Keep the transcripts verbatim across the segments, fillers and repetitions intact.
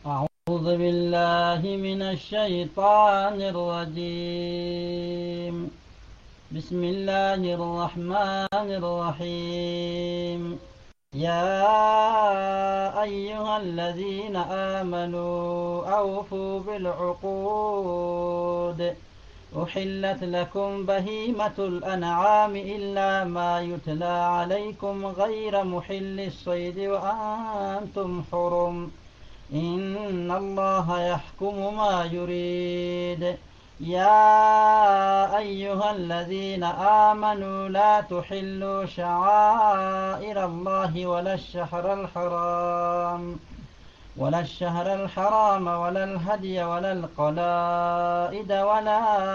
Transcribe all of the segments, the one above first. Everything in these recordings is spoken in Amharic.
أعوذ بالله من الشيطان الرجيم. بسم الله الرحمن الرحيم. يا أيها الذين آمنوا أوفوا بالعقود. أحلت لكم بهيمة الأنعام إلا ما يتلى عليكم غير محل الصيد وأنتم حرم. إن الله يحكم ما يريد. يا أيها الذين آمنوا لا تحلوا شعائر الله ولا الشهر الحرام ولا الشهر الحرام ولا الهدي ولا القلائد ولا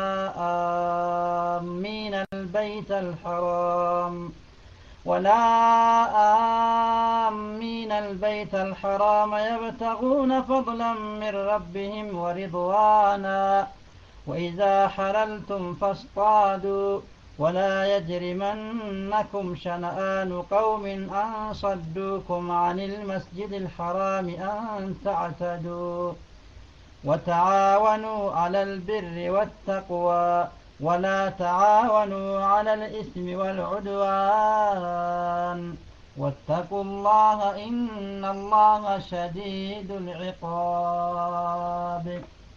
آمين البيت الحرام ولا آمين البيت الحرام يبتغون فضلا من ربهم ورضوانا وإذا حللتم فاصطادوا ولا يجرمنكم شنآن قوم أن صدوكم عن المسجد الحرام أن تعتدوا وتعاونوا على البر والتقوى ولا تعاونوا على الإثم والعدوان واتقوا الله إن الله شديد العقاب.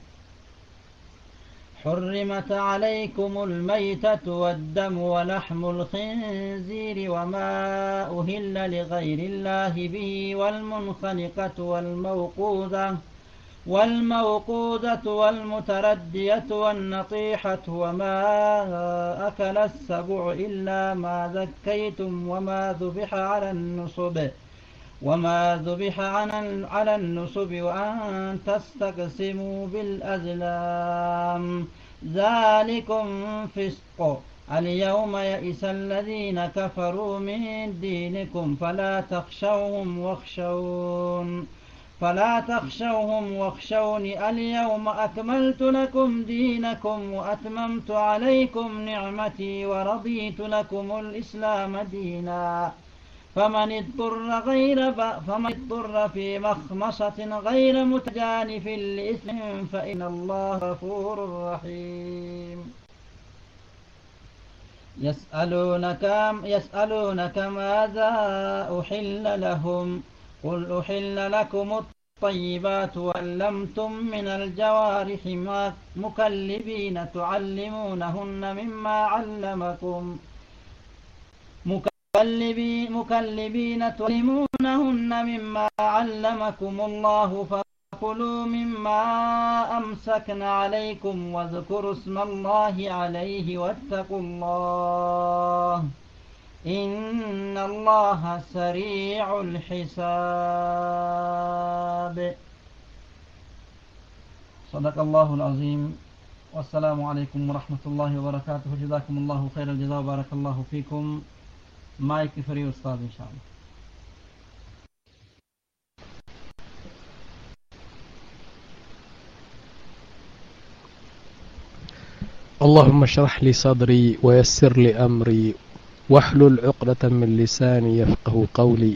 حرمت عليكم الميتة والدم ولحم الخنزير وما أهل لغير الله به والمنخنقة والموقوذة والموقوذة والمتردية والنطيحة وما أكل السبع إلا ما ذكيتم وما ذبح على النصب وما ذبح على النصب وأن تستقسموا بالأزلام ذلكم فسق. اليوم يئس الذين كفروا من دينكم فلا تخشوهم واخشون فلا تخشوهم واخشون اليوم أكملت لكم دينكم وأتممت عليكم نعمتي ورضيت لكم الإسلام دينا فمن اضطر غير فمن اضطر في مخمصة غير متجانف لإثم فإن الله غفور رحيم. يسألونك يسألونك ماذا أحل لهم قل أحل لكم الطيبات وعلمتم من الجوارح مكلبين تعلمونهن مما علمكم مكلبين تعلمونهن مما علمكم الله فكلوا مما أمسكن عليكم واذكروا اسم الله عليه واتقوا الله إن الله سريع الحساب. صدق الله العظيم. والسلام عليكم ورحمة الله وبركاته. جزاكم الله خير الجزاء وبارك الله فيكم. مايك فري أستاذ إن شاء الله. اللهم اشرح لي صدري ويسر لي أمري واحلل عقدة من لساني يفقه قولي.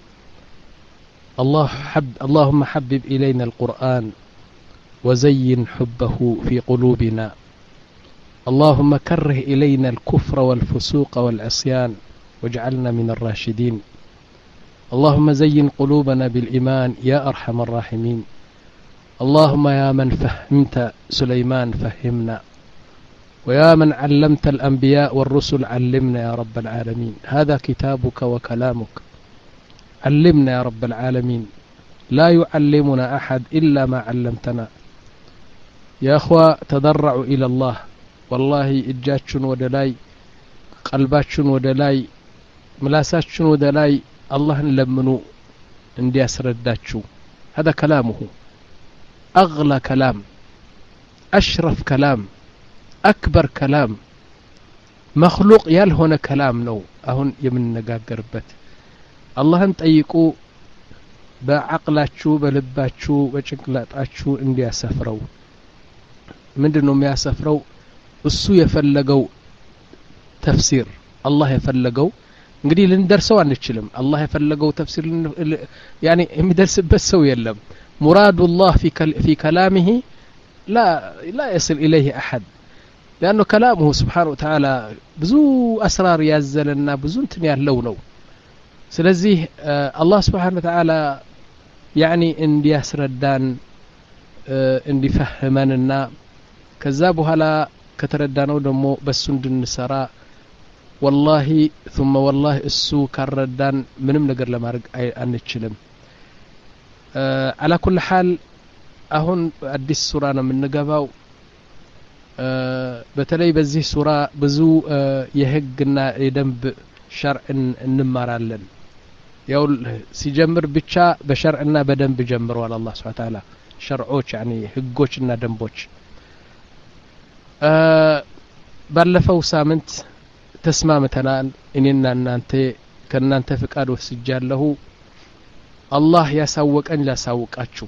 الله حب اللهم حبب إلينا القرآن وزين حبه في قلوبنا. اللهم كره إلينا الكفر والفسوق والعصيان واجعلنا من الراشدين. اللهم زين قلوبنا بالإيمان يا أرحم الراحمين. اللهم يا من فهمت سليمان فهمنا ويا من علمت الأنبياء والرسل علمنا يا رب العالمين. هذا كتابك وكلامك، علمنا يا رب العالمين. لا يعلمنا أحد إلا ما علمتنا. يا أخوة تضرعوا إلى الله. والله إجاتشن ودلاي قلباتشن ودلاي ملاساتشن ودلاي الله لمنوا اندي أسرداتشو. هذا كلامه أغلى كلام، أشرف كلام، أكبر كلام مخلوق يالهون كلام نو أهون يمن نقاقربت. الله انتأيقو بعقلاتشو بلباتشو بچنقلاتاتشو اندي أسفرو. من دنو ميا سفرو السو يفلقو تفسير الله يفلقو እንግዲህ ልንደርሰው አንችልም። አላህ የፈለገው ተፍሲር ያኒ የሚደርስበት ሰው የለም። مراد الله في في كلامه لا لا يصل إليه أحد لأنه كلامه سبحانه وتعالى بزو أسرار يازلنا بزو انتن يالو نو سلزيه آه الله سبحانه وتعالى يعني اندي يسردان آه اندي فهماننا كذابها لا كتردانو دمو بسو اندنسرا والله ثم والله السو كردان منم نقر لما رق أنتشلم آه على كل حال أهون أدي السورة من نقباو آه بتلاقي بزيه سورة بزو آه يهجنا يدنب شرع نمارالن يقول سيجمر بتشا بشرعنا بدن بجمر ولا الله سبحانه وتعالى شرعوش يعني هجوشنا دنبوش آه بلفو سامنت تسمامتنا إننا أنت كنا أنت فكاد وسجال له الله يسوق أن لا سوق أشو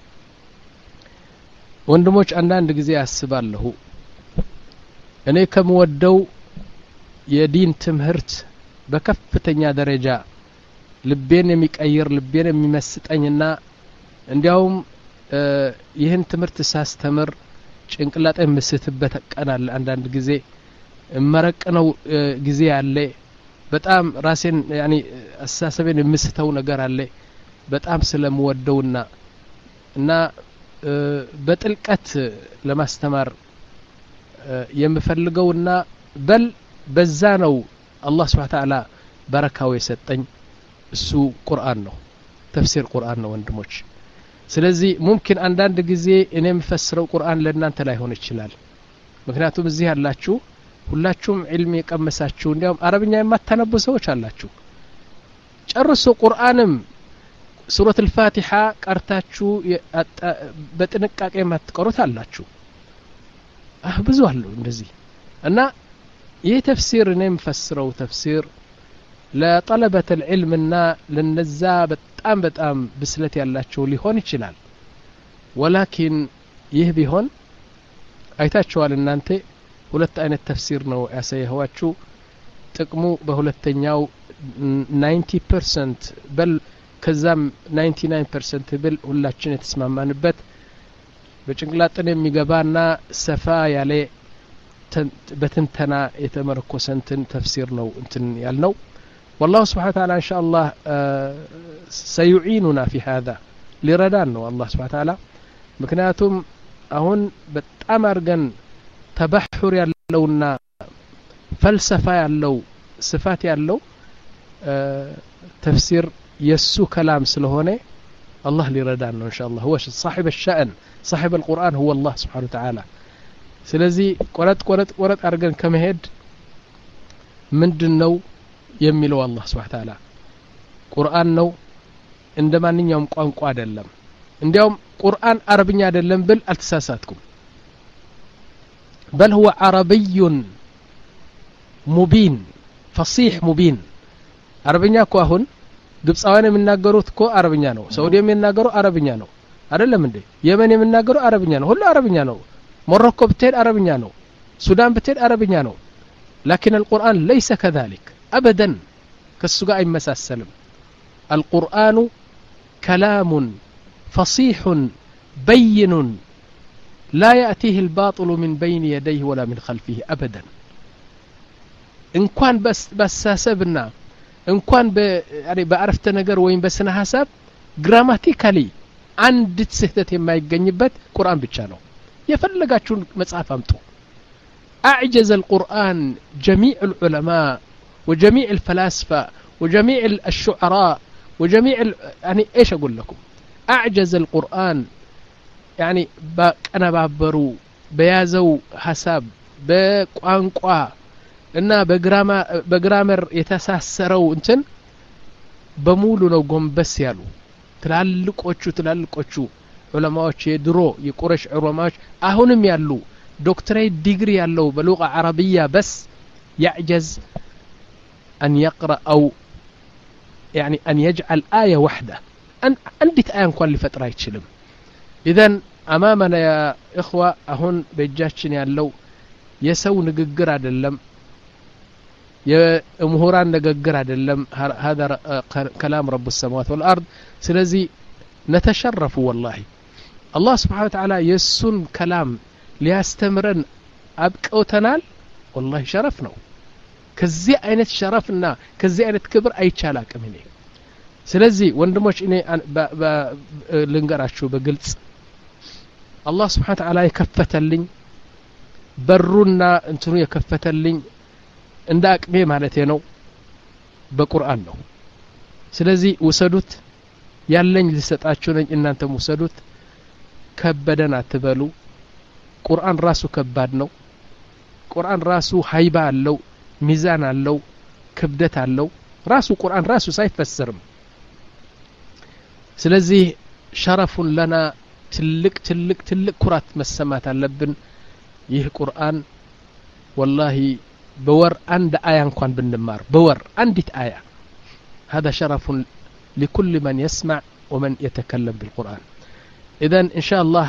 ወንድሞች አንዳንድ ጊዜ ያስባለሁ እኔ ከምወደው የዲን ትምህርት በከፍተኛ ደረጃ ልቤን የሚቀይር ልቤን የሚመስጠኝና እንዲያውም ይህን ትምህርት ሳስተምር ጭንቅላጤ መስትበት ቀናል አንዳንድ ጊዜ መረቀነው ጊዜ አለ በጣም ራሴን ያኒ አሳሰበን የምስተው ነገር አለ በጣም ስለምወደውና እና በጥልቀት ለማስተማር የምፈልገውና በል በዛ ነው አላህ Subhanahu Wa Ta'ala በረካው የሰጠኝ እሱ ቁርአን ነው ተፍሲር ቁርአን ነው ወንድሞች ስለዚህ ሙምኪን አንዳንድ ጊዜ እኔ የምፈስረው ቁርአን ለእናንተ ላይ ሆነ ይችላል ምክንያቱም እዚህ ያላችሁ ሁላችሁም ዒልም የቀመሳችሁ እንዲያውም አረብኛ የማታነቡ ሰዎች አላችሁ ጨርሶ ቁርአንም ሱረት الفاتحة ቀርታችሁ በጥንቃቄ ማትቀሩት አላችሁ አህ ብዙ አሉ እንደዚህ እና ይህ ተፍሲር እኔ የምፈስረው ተፍሲር ለطلبة العلم እና ለነዛ በጣም በጣም ብስለት ያላቸው ሊሆን ይችላል ወላኪን ይህ ቢሆን አይታችኋል እናንተ ሁለት አይነት ተፍሲር ነው ያሳየኋችሁ ጥቅሙ በሁለተኛው ninety percent በል ከዛም ninety-nine percent ብል ሁላችን የተስማማንበት በጭንቅላጥን የሚገባና ሰፋ ያለ በትንተና የተመረኮሰንትን ተፍሲር ነው እንትን ያልነው والله سبحانه وتعالى ان شاء الله سيعيننا في هذا لردان الله سبحانه وتعالى ምክንያቱም አሁን በጣም አርገን ተበሕር ያለውና ፈልሰፋ ያለው ስፋት ያለው ተፍሲር يسو كلام سلهونه الله لردان إن شاء الله هو صاحب الشأن صاحب القرآن هو الله سبحانه وتعالى سلازي قرات قرات قرات أرجن كم هيد من دنو يميلو الله سبحانه وتعالى قرآن نو عندما نيوم قان قاد اللهم عندهم قرآن عربي عدلهم بل التساساتكم بل هو عربي مبين فصيح مبين عربي كواهن ግብጻውያን የሚናገሩት እኮ አረብኛ ነው ሳውዲ የሚናገሩ አረብኛ ነው አይደለም እንዴ የመን የሚናገሩ አረብኛ ነው ሁሉ አረብኛ ነው ሞሮኮ ብትሄድ አረብኛ ነው ሱዳን ብትሄድ አረብኛ ነው لكن القرآن ليس كذلك ابدا كسغا አይመሳሰልም القرآن كلام فصيح بين لا يأتيه الباطل من بين يديه ولا من خلفه ابدا ان كان بس بساسبنا እንኳን በአሪ በአረፍተ ነገር ወይም በስነ ሐሳብ ግራማቲካሊ አንድ ስህተት የማይገኝበት ቁርአን ብቻ ነው የፈለጋችሁን መጽሐፍ አምጡ اعجز القرآن جميع العلماء وجميع الفلاسفه وجميع الشعراء وجميع يعني ايش اقول لكم اعجز القرآن يعني بقنبابرو بيازو حساب بቋንቋ እና በግራማ በግራመር የተሳሰረው እንትን በሙሉ ነው ጎንበስ ያሉ ትላልቆቹ ትላልቆቹ ዑለማዎች የድሮ የቁረሽ ዑለማዎች አሁንም ያሉ ዶክተሬት ዲግሪ ያለው በሉጋ አረብያ بس يعجز ان يقرا او يعني ان يجعل ايه واحده ان عندك ايه እንኳን ሊፈጥር አይችልም اذا امامنا يا اخوه አሁን በእጃችን ያለው የሰው ንግግር አይደለም የምሁራን ንግግር አይደለም هذا كلام رب السماوات والارض ስለዚህ نتشرف والله الله سبحانه وتعالى يسون كلام ليستمرن أبقوتنال والله شرفنا كزي አይነት شرفنا كزي አይነት ክብር አይቻላቅም እኔ ስለዚህ ወንድሞች እኔ ልንገራችሁ በግልጽ الله سبحانه وتعالى የከፈተልኝ በሩና እንትኑ የከፈተልኝ እንደ አቅሜ ማለት ነው በቁርአን ነው ስለዚህ ወሰዱት ያለኝ ልሰጣችሁ ነኝ እናንተም ወሰዱት ከበደን አትበሉ ቁርአን ራሱ ከባድ ነው ቁርአን ራሱ ሃይባ አለው ሚዛን አለው ክብደት አለው ራሱ ቁርአን ራሱ ሳይፈሰርም ስለዚህ ሸረፉን ለና ትልቅ ትልቅ ትልቅ ኩራት መሰማት አለብን ይህ ቁርአን والله بور عند آية እንኳን ብንማር بور አንዲት آية هذا شرف لكل من يسمع ومن يتكلم بالقرآن إذن إن شاء الله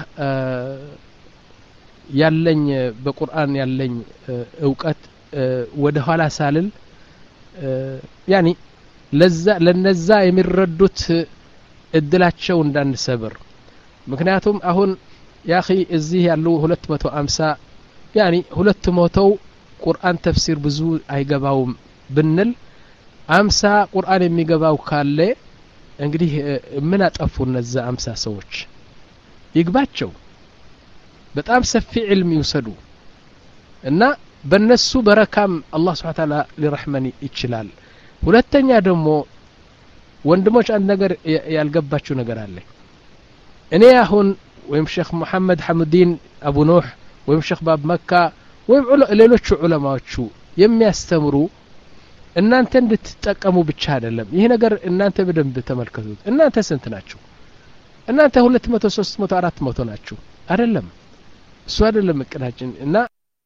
ያለኝ በቁርአን ያለኝ እውቀት ወደ ኋላ ሳልል ያኒ ለዛ ለነዛ የሚረዱት እድላቸው እንዳንሰብር ምክንያቱም አሁን ያኺ እዚህ ያሉ ሁለት መቶ ሃምሳ ያኒ ሁለት መቶ ቁርአን ተፍሲር ብዙ አይገባውም ብንል ሃምሳ ቁርአን የሚገባው ካለ እንግዲህ ምን አጠፉ እነዛ ሃምሳ ሰዎች ይግባቸው በጣም ሰፊ علم ይወሰዱ እና በነሱ በረካም አላህ Subhanahu Wa Ta'ala ሊረህመን ይችላል ሁለተኛ ደግሞ ወንድሞች አንድ ነገር ያልገባችሁ ነገር አለ እኔ አሁን ወይም ሼክ መሐመድ ሐሙዲን አቡ ኑህ ወይም ሼክ ባብ መካ ወይም ሌሎች ዑለማዎቹ የሚያስተምሩ እናንተ እንድትጠቀሙ ብቻ አይደለም ይሄ ነገር እናንተ በደንብ ተመልከቱት እናንተ ስንት ናችሁ እናንተ ሁለት መቶ ሶስት መቶ አራት መቶ ናችሁ አይደለም እሱ አይደለም እቅዳችን እና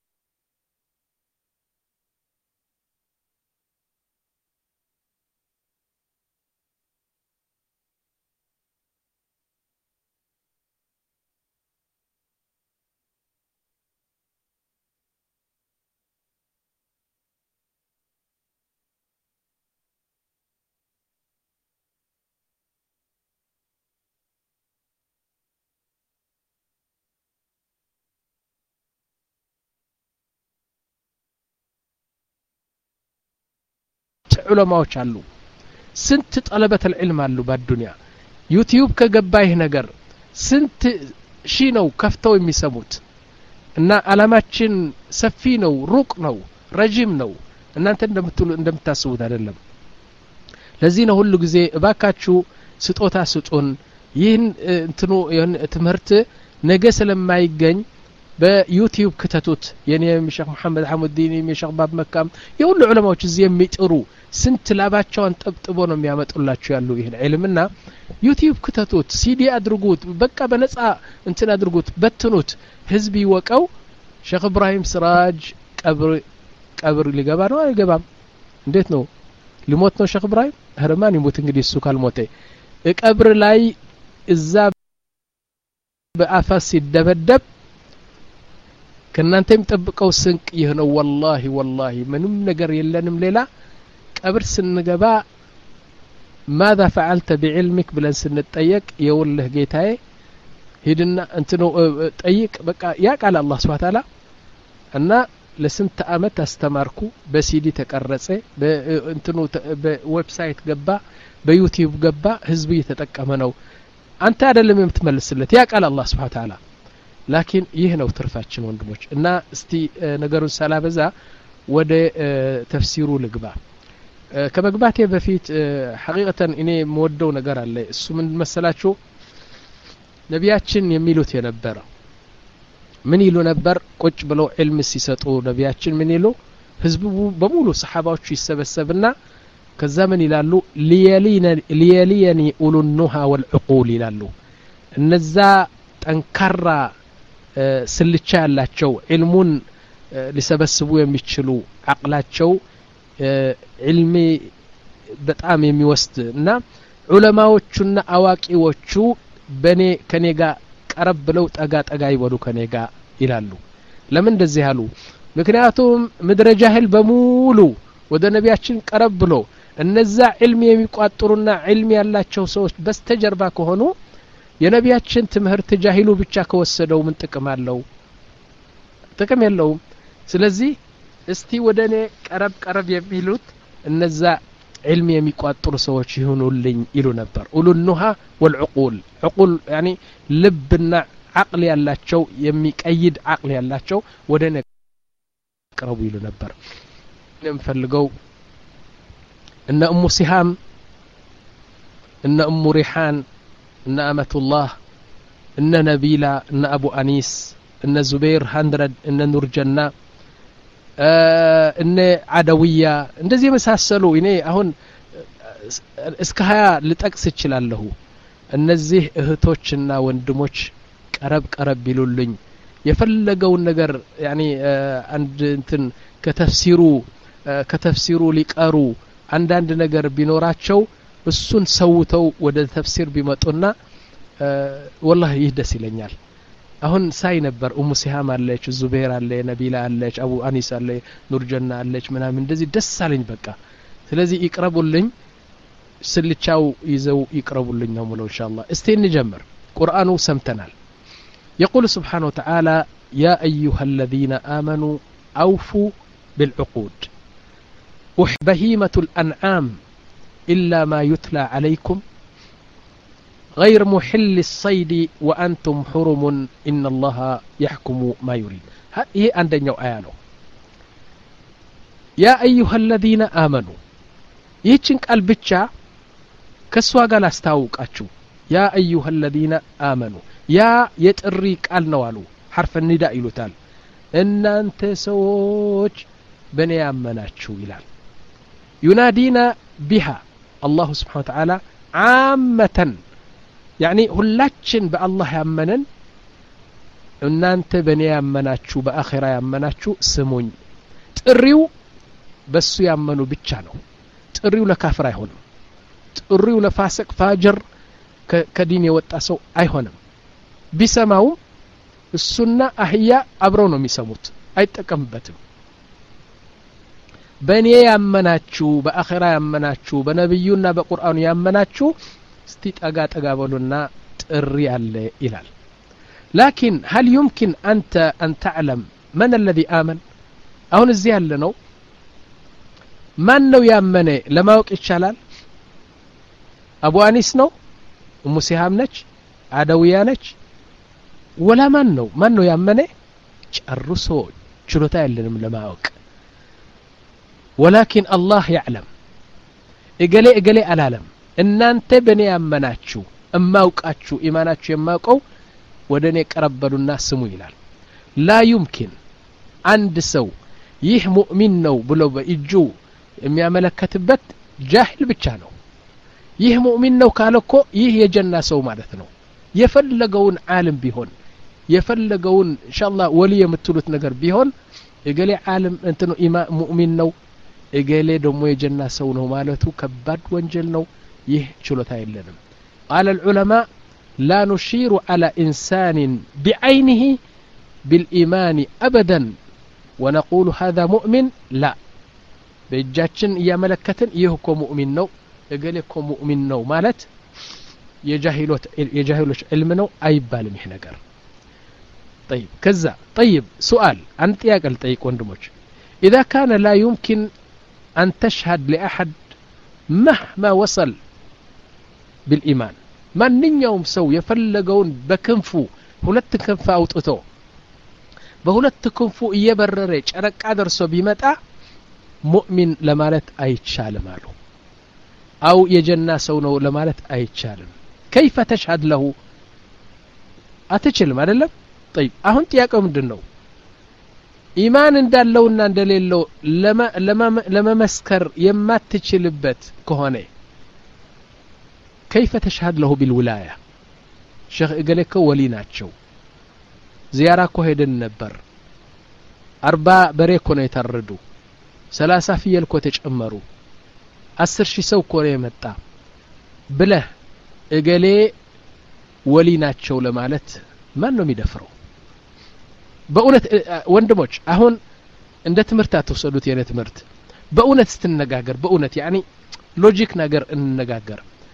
ዑለማዎች አሉ ስንት طلبة العلم አሉ በዱንያ ዩቲዩብ ከገባይህ ነገር ስንት ሺ ነው ከፍተው የሚሰሙት እና አላማችን ሰፊ ነው ሩቅ ነው ረጅም ነው እናንተ እንደምትሉ እንደምታስቡት አይደለም ለዚህ ነው ሁሉ ጊዜ እባካችሁ ስጦታ ስጡን ይህን እንትኑ ትምህርት ነገ ስለማይገኝ በዩቲዩብ ከተቱት የኔ ሼክ መሐመድ ሐሙዲን የሼክ ባብ መካም የሁሉ ዑለማዎች እዚህ የሚጥሩ ስንት ላባቸውን ጠብጥቦ ነው የሚያመጡላችሁ ያሉ ይሄን ዒልምና ዩቲዩብ ከተቱት ሲዲ አድርጉት በቃ በነፃ እንትን አድርጉት በትኑት ህዝብ ይወቀው ሼክ ኢብራሂም ስራጅ ቀብር ቀብር ሊገባ ነው አይገባም እንዴት ነው ሊሞት ነው ሼክ ኢብራሂም ህርማን ይሞት እንግዲህ እሱ ካልሞተ ቀብር ላይ እዛ በአፋስ ሲደበደብ ከናንተ የሚጠብቀው ስንቅ ይህ ነው والله والله ምንም ነገር የለንም ሌላ ቀብር ስንገባ ماذا فعلت بعلمك ብለን ስንጠየቅ የውልህ ጌታዬ ሄድና እንትኑ ጠይቅ በቃ ያ ቃል አላህ Subhanahu Wa Ta'ala እና ለስንት አመት አስተማርኩ በሲዲ ተቀረጸ በእንትኑ በዌብሳይት ገባ በዩቲዩብ ገባ ህዝብ እየተጠቀመ ነው አንተ አይደለም የምትመልስለት ያ ቃል አላህ Subhanahu Wa Ta'ala لكن ይህ ነው ትርፋችን ወንድሞች እና እስቲ ነገሩን ሰላበዛ ወደ ተፍሲሩ ልግባ ከመግባቴ በፊት ሐቂቀታን እኔ የምወደው ነገር አለ እሱ ምን መሰላችሁ ነቢያችን የሚሉት የነበረ ምን ይሉ ነበር ቁጭ ብለው ዒልም ሲሰጡ ነቢያችን ምን ይሉ ህዝቡ በሙሉ ሰሃባዎቹ ይሰበሰብና ከዛ ምን ይላሉ ሊየሊኒ ኡሉ النهى والعقول ይላሉ እነዛ ጠንካራ ስልቻ ያላቸው ዒልሙን ሊሰበስቡ የሚችሉ አቅላቸው ዒልሚ በጣም የሚወስድና ዑለማዎቹና አዋቂዎቹ በኔ ከኔጋ ቀረብ ብለው ጠጋ ጠጋ ይወዱ ከኔጋ ይላሉ ለምን እንደዚህ ያሉ ምክንያቱም ምድረ ጃሂል በሙሉ ወደ ነቢያችን ቀረብ ብሎ እነዛ ዒልም የሚቋጥሩና ዒልም ያላቸው ሰዎች በስተጀርባ ከሆኑ የነቢያችን ትምህርት ጃሂሉ ብቻ ከወሰደው ምን ጥቅም አለው? ጥቅም የለውም። ስለዚህ እስቲ ወደኔ ቀረብ ቀረብ የሚሉት እነዛ علم የሚቋጥሩ ሰዎች ይሁኑልኝ ይሉ ነበር። ኡሉኑሃ ወልዑቁል ዑቁል يعني ልብና عقل ያላቸው የሚቀይድ عقل ያላቸው ወደኔ ቀረቡ ይሉ ነበር። ለምፈልገው እነ ኡሙ ሲሃም እነ ኡሙ ሪሃን እነ አመቱላህ እነ ነቢላ እነ አቡ አኒስ እነ ዙበይር ሀንድረድ እነ ኑር ጀና እነ አደውያ እንደዚህ መሳሰሉ እኔ አሁን እስከ ሀያ ልጠቅስ እችላለሁ። እነዚህ እህቶችና ወንድሞች ቀረብ ቀረብ ይሉልኝ የፈለገውን ነገር يعني አንድ እንትን ከተፍሲሩ ከተፍሲሩ ሊቀሩ አንዳንድ ነገር ቢኖራቸው እሱን ሰውተው ወደ ተፍሲር ቢመጡና والله ይደስ ይለኛል። አሁን ሳይ ነበር ኡሙ ሲሃም አለች፣ ዙበይር አለ፣ ነቢላ አለች፣ አቡ አኒስ አለ፣ ኑር ጀና አለች ምናምን እንደዚህ ደስ አለኝ በቃ። ስለዚህ ይቅረቡልኝ ስልቻው ይዘው ይቅረቡልኝ ነው ማለት ኢንሻአላህ። እስቲ እንጀምር። ቁርአኑ ሰምተናል። يقول سبحانه وتعالى يا أيها الذين آمنوا أوفوا بالعقود بهيمة الأنعام إلا ما يتلى عليكم غير محل الصيد وأنتم حرم إن الله يحكم ما يريد. هذه عندنا آية يا أيها الذين آمنوا يتشن قال بتشا كسوا قال استاوك أتشو يا أيها الذين آمنوا يا يتري قال نوالو حرف النداء يلوتال إن أنت سوج بني أمناتشو إلال ينادينا بها الله سبحانه وتعالى عامة يعني ሁላችን በአላህ ያመነን እናንተ በኔ ያመናችሁ በአኺራ ያመናችሁ ስሙኝ። ጥሪው በሱ ያመኑ ብቻ ነው። ጥሪው ለካፍር አይሆንም። ጥሪው ለፋሲቅ ፋጅር ከዲን የወጣ ሰው አይሆንም። ቢሰማው እሱና አህያ አብረው ነው የሚሰሙት፣ አይጠቀምበትም። በኔ ያመናችሁ በአኺራ ያመናችሁ በነብዩና በቁርአኑ ያመናችሁ እስቲ ጠጋ ጠጋ በሉና ጥሪ አለ ይላል። لكن هل يمكن أنت أن تعلم من الذي آمن؟ አሁን እዚህ ያለ ነው ማን ነው ያመነ ለማወቅ ይቻላል? አቡ አኒስ ነው? ኡሙ ሲሃም ነች? አደውያ ነች? ወላ ማን ነው ማን ነው ያመነ? ጨርሶ ችሎታ የለንም ለማወቅ። ولكن الله يعلم እገሌ እገሌ አላለም። እናንተ በኔ ያመናችሁ እማውቃችሁ ኢማናችሁ የማውቀው ወደኔ ቀረበሉና ስሙ ይላል። لا يمكن አንድ ሰው ይህ ሙእሚን ነው ብሎ በእጁ የሚያመለከትበት ጃሂል ብቻ ነው። ይህ ሙእሚን ነው ካለኮ ይህ የጀና ሰው ማለት ነው። የፈለገውን ዓለም ቢሆን የፈለገውን ኢንሻአላህ ወሊ የምትሉት ነገር ቢሆን እገሌ ዓለም እንትኑ ኢማ ሙእሚን ነው እገሌ ደግሞ የጀና ሰው ነው ማለቱ ከባድ ወንጀል ነው። ይህ ችሎታ የለንም። قال العلماء لا نشير على إنسان بعينه بالإيمان أبدا ونقول هذا مؤمن لا بيجاتشن يا ملكتن يهكو مؤمن نو يقلكو مؤمن نو مالت يجاهلوت يجاهلوش علم نو أي بالم يحنقر. طيب كذا طيب سؤال أنت يا قل طيق وندموش إذا كان لا يمكن أن تشهد لأحد مهما وصل بالإيمان من يوم سو يفلقون بكنفو ሁለት ክንፍ አውጥቶ በሁለት ክንፉ እየበረረ ጨረቃ ደርሶ ቢመጣ ሙእሚን ለማለት አይቻልም አሉ። አው የጀና ሰው ነው ለማለት አይቻልም። كيف تشهد له አትችልም አይደለም? طيب አሁን ጥያቄው ምንድነው? ኢማን እንዳለውና እንደሌለው ለመመስከር የማትችልበት ከሆነ كيف تشهد له بالولاية؟ شيخ እገሌኮ ወሊ ናቸው ዚያራ እኮ ሄደን ነበር አርባ በሬ እኮ ነው የታረዱ ሰላሳ ፍየል እኮ ተጨመሩ አስር ሺህ ሰው እኮ ነው የመጣ ብለህ እገሌ ወሊ ናቸው ለማለት ማን ነው የሚደፍረው? በእውነት ወንድሞች አሁን እንደ ትምህርት አትወሰዱት። የኔ ትምህርት በእውነት ስትነጋገር በእውነት ያኒ ሎጂክ ነገር እንነጋገር።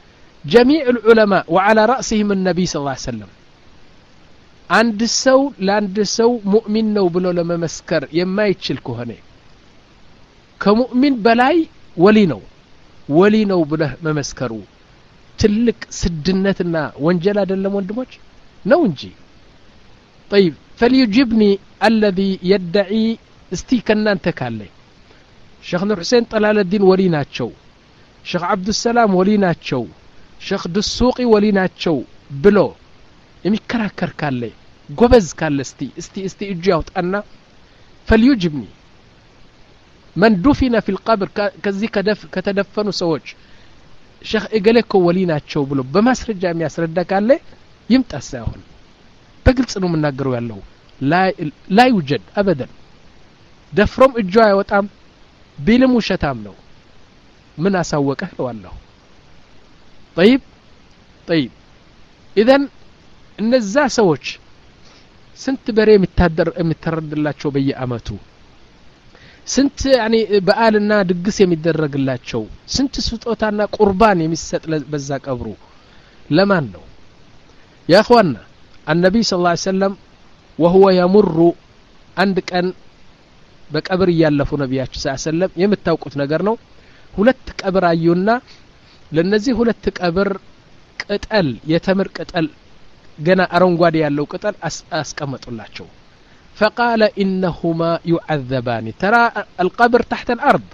جميع العلماء وعلى رأسهم النبي صلى الله عليه وسلم عند السو لاند سو مؤمن نو بلو لما مسكر يما يتشل كهنه كمؤمن بلاي ولي نو ولي نو بله ممسكرو تلك سدنتنا وانجل أدلم وندموج نو انجي طيب فليجبني الذي يدعي استيكنا انتكالي شيخ نور حسين طلال الدين ولي ناتشو شيخ عبد السلام ولي ناتشو شيخ دسوقي ولي ناتشو بلو يمكراكر كالي قبز كالي استي استي استي اجيوت أنا فليجبني من دفن في القبر كزي كدف كتدفنوا سوج شيخ إقليكو ولي ناتشو بلو بمسرجة مياسرد كالي يمتأساهن بقلت انه من ناقروا يالله لا, لا يوجد أبدا دفرم اجوا يوتام بيلمو شتام نو من أساوكه لو الله طيب طيب إذن እነዛ ሰዎች ስንት በሬ የሚታደር የሚተረድላቸው በየአመቱ ስንት يعني በዓልና ድግስ የሚደረግላቸው ስንት ስጦታና ቁርባን የሚሰጥ በዛ ቀብሩ ለማን ነው يا اخوانا النبي صلى الله عليه وسلم وهو يمر عند ቀን በቀብር ያለፉ ነብያችን ሰለላሁ ዐለይሂ ወሰለም የምታውቁት ነገር ነው ሁለት ቀብር አዩና ለነዚህ ሁለት ቀብር ቅጠል የተምር ቅጠል ገና አረንጓዴ ያለው ቅጠል አስቀመጡላቸው فقال انهما يعذبان ترى القبر تحت الارض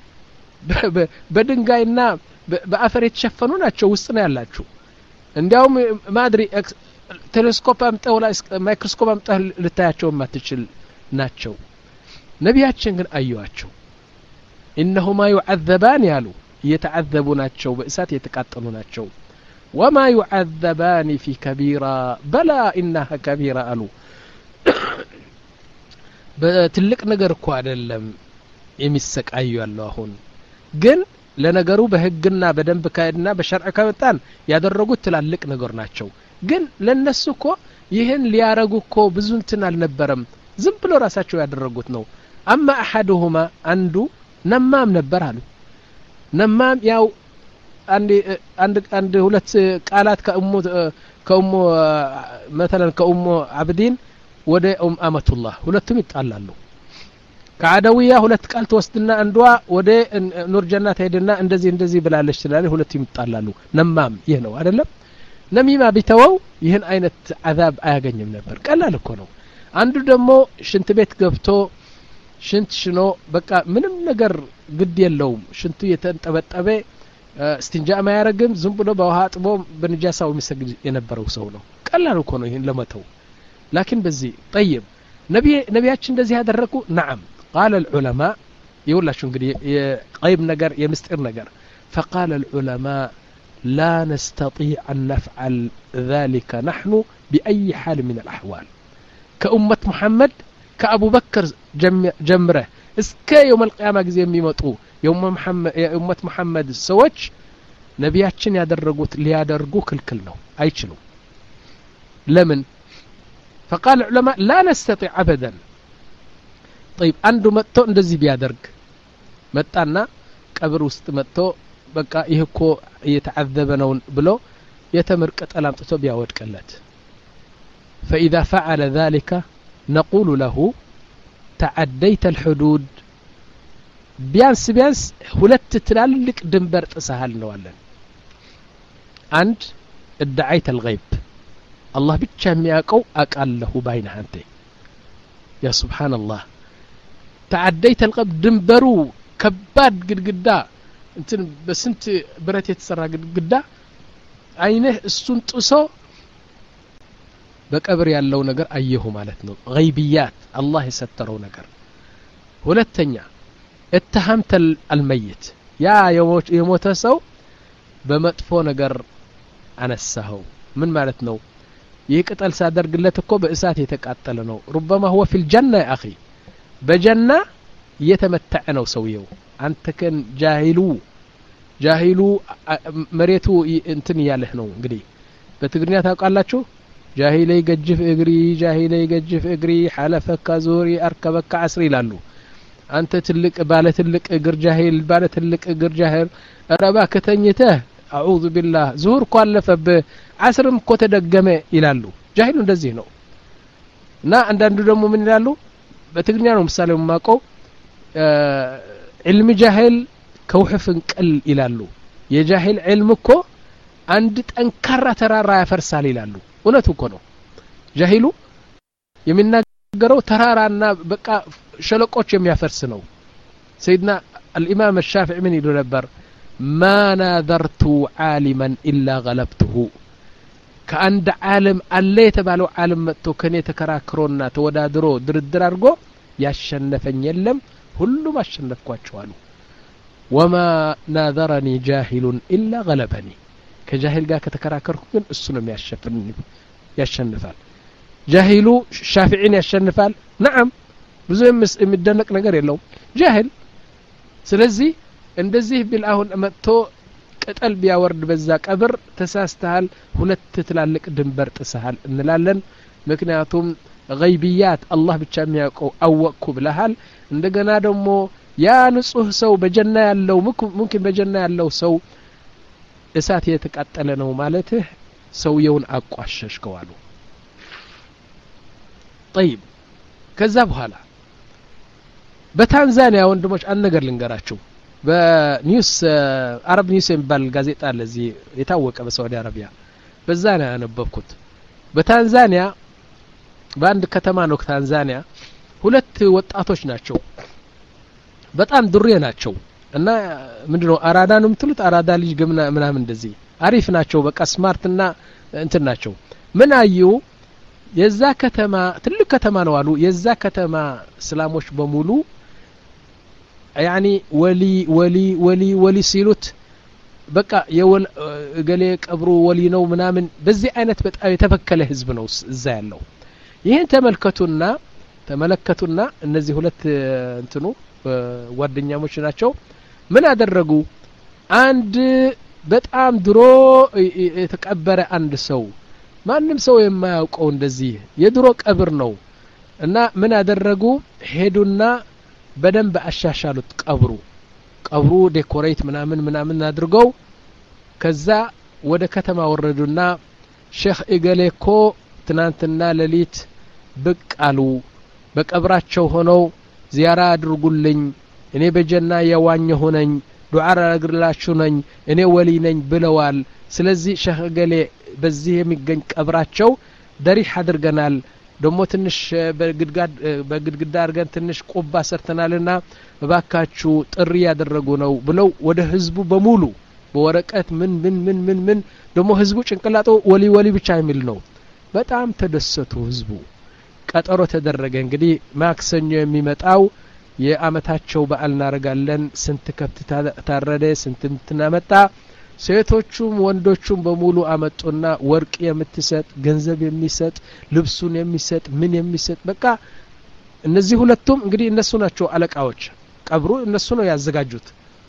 በድንጋይና በአፈር የተሸፈኑ ናቸው ውስጥ ነው ያላችሁ እንዲያውም ማድሪ ቴሌስኮፕ አምጣው ላይ ማይክሮስኮፕ አምጣው ልታያቸው ማትችል ናቸው ነብያችን ግን አዩዋቸው انهما يعذبان ያሉ እየተعذቡ ናቸው በእሳት የተቃጠሉ ናቸው وما يعذبان في كبيرة بلا إنها كبيرة ألو بتلك نجر كوادلم يمسك أيها اللهون جن لنجرو بهجنا بدن بكايدنا بشرع كمتان يدرجوا تلالك نجرناتشو جن للنسكو يهن ليارجوكو بزنتنا النبرم زنبلو راساتشو يدرجوت نو أما أحدهما عنده نمام نبرالو نمام ياو عندي عند عند ሁለት ቃላት ከኡሙ ከኡሙ مثلا ከኡሙ አብዲን ወደ ኡም አመቱላህ ሁለቱም ይጣላሉ ከአዳዊያ ሁለት ቃል ተወስድና አንዷ ወደ ኑር ጀናት ሄድና እንደዚህ እንደዚህ ብላለች ትላለች ሁለቱም ይጣላሉ ነማም ይሄ ነው አይደለም ነሚማ ቢተወው ይሄን አይነት አዛብ አያገኝም ነበር ቀላል እኮ ነው አንዱ ደግሞ ሽንት ቤት ገብቶ ሽንት ሽኖ በቃ ምንም ነገር ግድ የለውም ሽንቱ የተንጠበጠበ استنجاء ما يرقم زنبنا بوها طبو بنجاسة ومسجد ينبروا سونه قال له كونه لمتو لكن بزي طيب نبي نبياتشن دزي هذا الركو نعم قال العلماء يقول لا شو نقدر قيب نجر يمستر نجر فقال العلماء لا نستطيع أن نفعل ذلك نحن بأي حال من الأحوال كأمة محمد كأبو بكر جم جمره اسكا يوم القيامة زي ميمطو يوم محمد يا أمة محمد السوج نبياتشن يدرجوت ليادرجو كل كل نو أيشلو لمن فقال العلماء لا نستطيع أبدا طيب عنده متو اندزي بيادرج متانا قبر وسط متو بقى يهكو يتعذبنا بلو يتمر قتل امطتو بياودقلت فإذا فعل ذلك نقول له تعديت الحدود بيانس بيانس ሁለት ትላልቅ ድንበር ጥሰሃል ነው አለን አንድ ادعيت الغيب الله ብቻ የሚያውቀው አቃለሁ ባይነህ አንተ يا سبحان الله تعديت الغيب ድንበሩ ከባድ ግድግዳ እንትን በስንት ብረት የተሰራ ግድግዳ አይነህ እሱን ጥሶ በቀብር ያለው ነገር አየሁ ማለት ነው غيبيات الله የሰተረው ነገር ሁለተኛ اتهمت الميت يا يموت سو بمطفو ነገር አነሳው ምን ማለት ነው ይቅጠል ሳደርግለት እኮ በእሳት የተቃጠለ ነው ربما هو في الجنة يا اخي بجنة يتمتع ነው ሰውየው አንተ ከን ጃሂሉ ጃሂሉ መሬቱ እንትን ያለህ ነው እንግዲህ በትግርኛ ታውቃላችሁ ጃሂለይ ገጅፍ እግሪ ጃሂለይ ገጅፍ እግሪ حلفك زوري اركبك عصري ይላሉ አንተ ትልቅ ባለ ትልቅ እግር ጃሂል ባለ ትልቅ እግር ጃሂል ረባ ከተኝተህ አዑዙ ቢላህ ዙሁር እኮ አለፈብህ ዓስርም እኮ ተደገመ ይላሉ ጃሂሉ እንደዚህ ነው እና አንዳንዱ ደግሞ ምን ይላሉ በትግርኛ ነው ምሳሌ ማቀው علم جاهل كوحف እንቀል ይላሉ የጃሂል علم እኮ አንድ ጠንካራ ተራራ ያፈርሳል ይላሉ እውነቱ እኮ ነው ጃሂሉ የሚናገረው ተራራና በቃ ሸለቆች የሚያፈርስ ነው سيدنا الامام الشافعي من يقول ነበር ما ناظرت عالما الا غلبته ከአንድ ዓለም አለ የተባለው ዓለም መጥቶ ከኔ ተከራክሮና ተወዳድሮ ድርድር አድርጎ ያሸነፈኝ የለም ሁሉም አሸነፍኳቸው አሉ وما ناظرني جاهل الا غلبني ከጃሂል ጋር ከተከራከርኩ ግን እሱ ነው የሚያሸንፈኝ ያሸንፋል ጃሂሉ ሻፊዒን ያሸንፋል نعم ብዙ የሚደነቅ ነገር የለው ጃሂል ስለዚህ እንደዚህ ቢል አሁን መጥቶ ቅጠል ቢያወርድ በዛ ቀብር ተሳስተሃል ሁለት ትላልቅ ድንበር ጥሰሃል እንላለን ምክንያቱም غይብያት አላህ ብቻ የሚያውቀው አወቅኩ ብለሃል እንደገና ደግሞ ያ ንጹህ ሰው በጀና ያለው ሙምኪን በጀና ያለው ሰው እሳት የተቃጠለ ነው ማለት ሰውየውን አቋሸሽከው አሉ طيب ከዛ በኋላ በታንዛኒያ ወንድሞች አንድ ነገር ልንገራችሁ በኒውስ አረብ ኒውስ የሚባል ጋዜጣ ለዚህ የታወቀ በሳዑዲ አረቢያ በዛ ነው ያነበብኩት በታንዛኒያ በአንድ ከተማ ነው ታንዛኒያ ሁለት ወጣቶች ናቸው በጣም ድሬ ናቸው እና ምንድነው አራዳ ነው የምትሉት አራዳ ልጅ ግምና ምናምን እንደዚህ አሪፍ ናቸው በቃ ስማርትና እንትን ናቸው ምን አዩ የዛ ከተማ ትልቅ ከተማ ነው አሉ የዛ ከተማ እስላሞች በሙሉ يعني ولي ولي ولي ولي ሲሉት በቃ የወል ገሌ ቀብሩ ወሊ ነው ምናምን በዚህ አይነት በጣም የተፈከለ ህዝብ ነው እዛ ያለው ይሄን ተመልከቱና ተመለከቱና እነዚህ ሁለት እንትኑ ጓደኛሞች ናቸው ምን አደረጉ አንድ በጣም ድሮ የተቀበረ አንድ ሰው ማንንም ሰው የማያውቀው እንደዚህ የድሮ ቀብር ነው እና ምን አደረጉ ሄዱና በደንብ አሻሻሉት ቀብሩ ቀብሩ ዴኮሬት ምናምን ምናምን አድርገው ከዛ ወደ ከተማ ወረዱና ሼክ ኢገሌኮ ትናንትና ለሊት ብቅ አሉ በቀብራቸው ሆነው ዚያራ አድርጉልኝ እኔ በጀና ያዋኘሁ ነኝ ዱዓ አድርግላችሁ ነኝ እኔ ወሊ ነኝ ብለዋል ስለዚህ ሼክ ኢገሌ በዚህ የሚገኝ ቀብራቸው ደሪህ አድርገናል ደሞ ትንሽ በግድጋድ በግድግዳ አርገን ትንሽ ቆባ ሰርተናልና በባካችሁ ጥሪ ያደረጉ ነው ብለው ወደ ህዝቡ በሙሉ በወረቀት ምን ምን ምን ምን ምን ደሞ ህዝቡ ጭንቅላቱ ወሊ ወሊ ብቻ የሚል ነው በጣም ተደሰቱ ህዝቡ ቀጠሮ ተደረገ እንግዲህ ማክሰኞ የሚመጣው የአመታቸው በዓል እናረጋለን ስንት ከብት ታረደ ስንት እንትናመጣ ሴቶቹም ወንዶቹም በሙሉ አመጡና ወርቅ የምትሰጥ ገንዘብ የሚሰጥ ልብሱን የሚሰጥ ምን የሚሰጥ በቃ እነዚህ ሁለቱም እንግዲህ እነሱ ናቸው አለቃዎች ቀብሩ እነሱ ነው ያዘጋጁት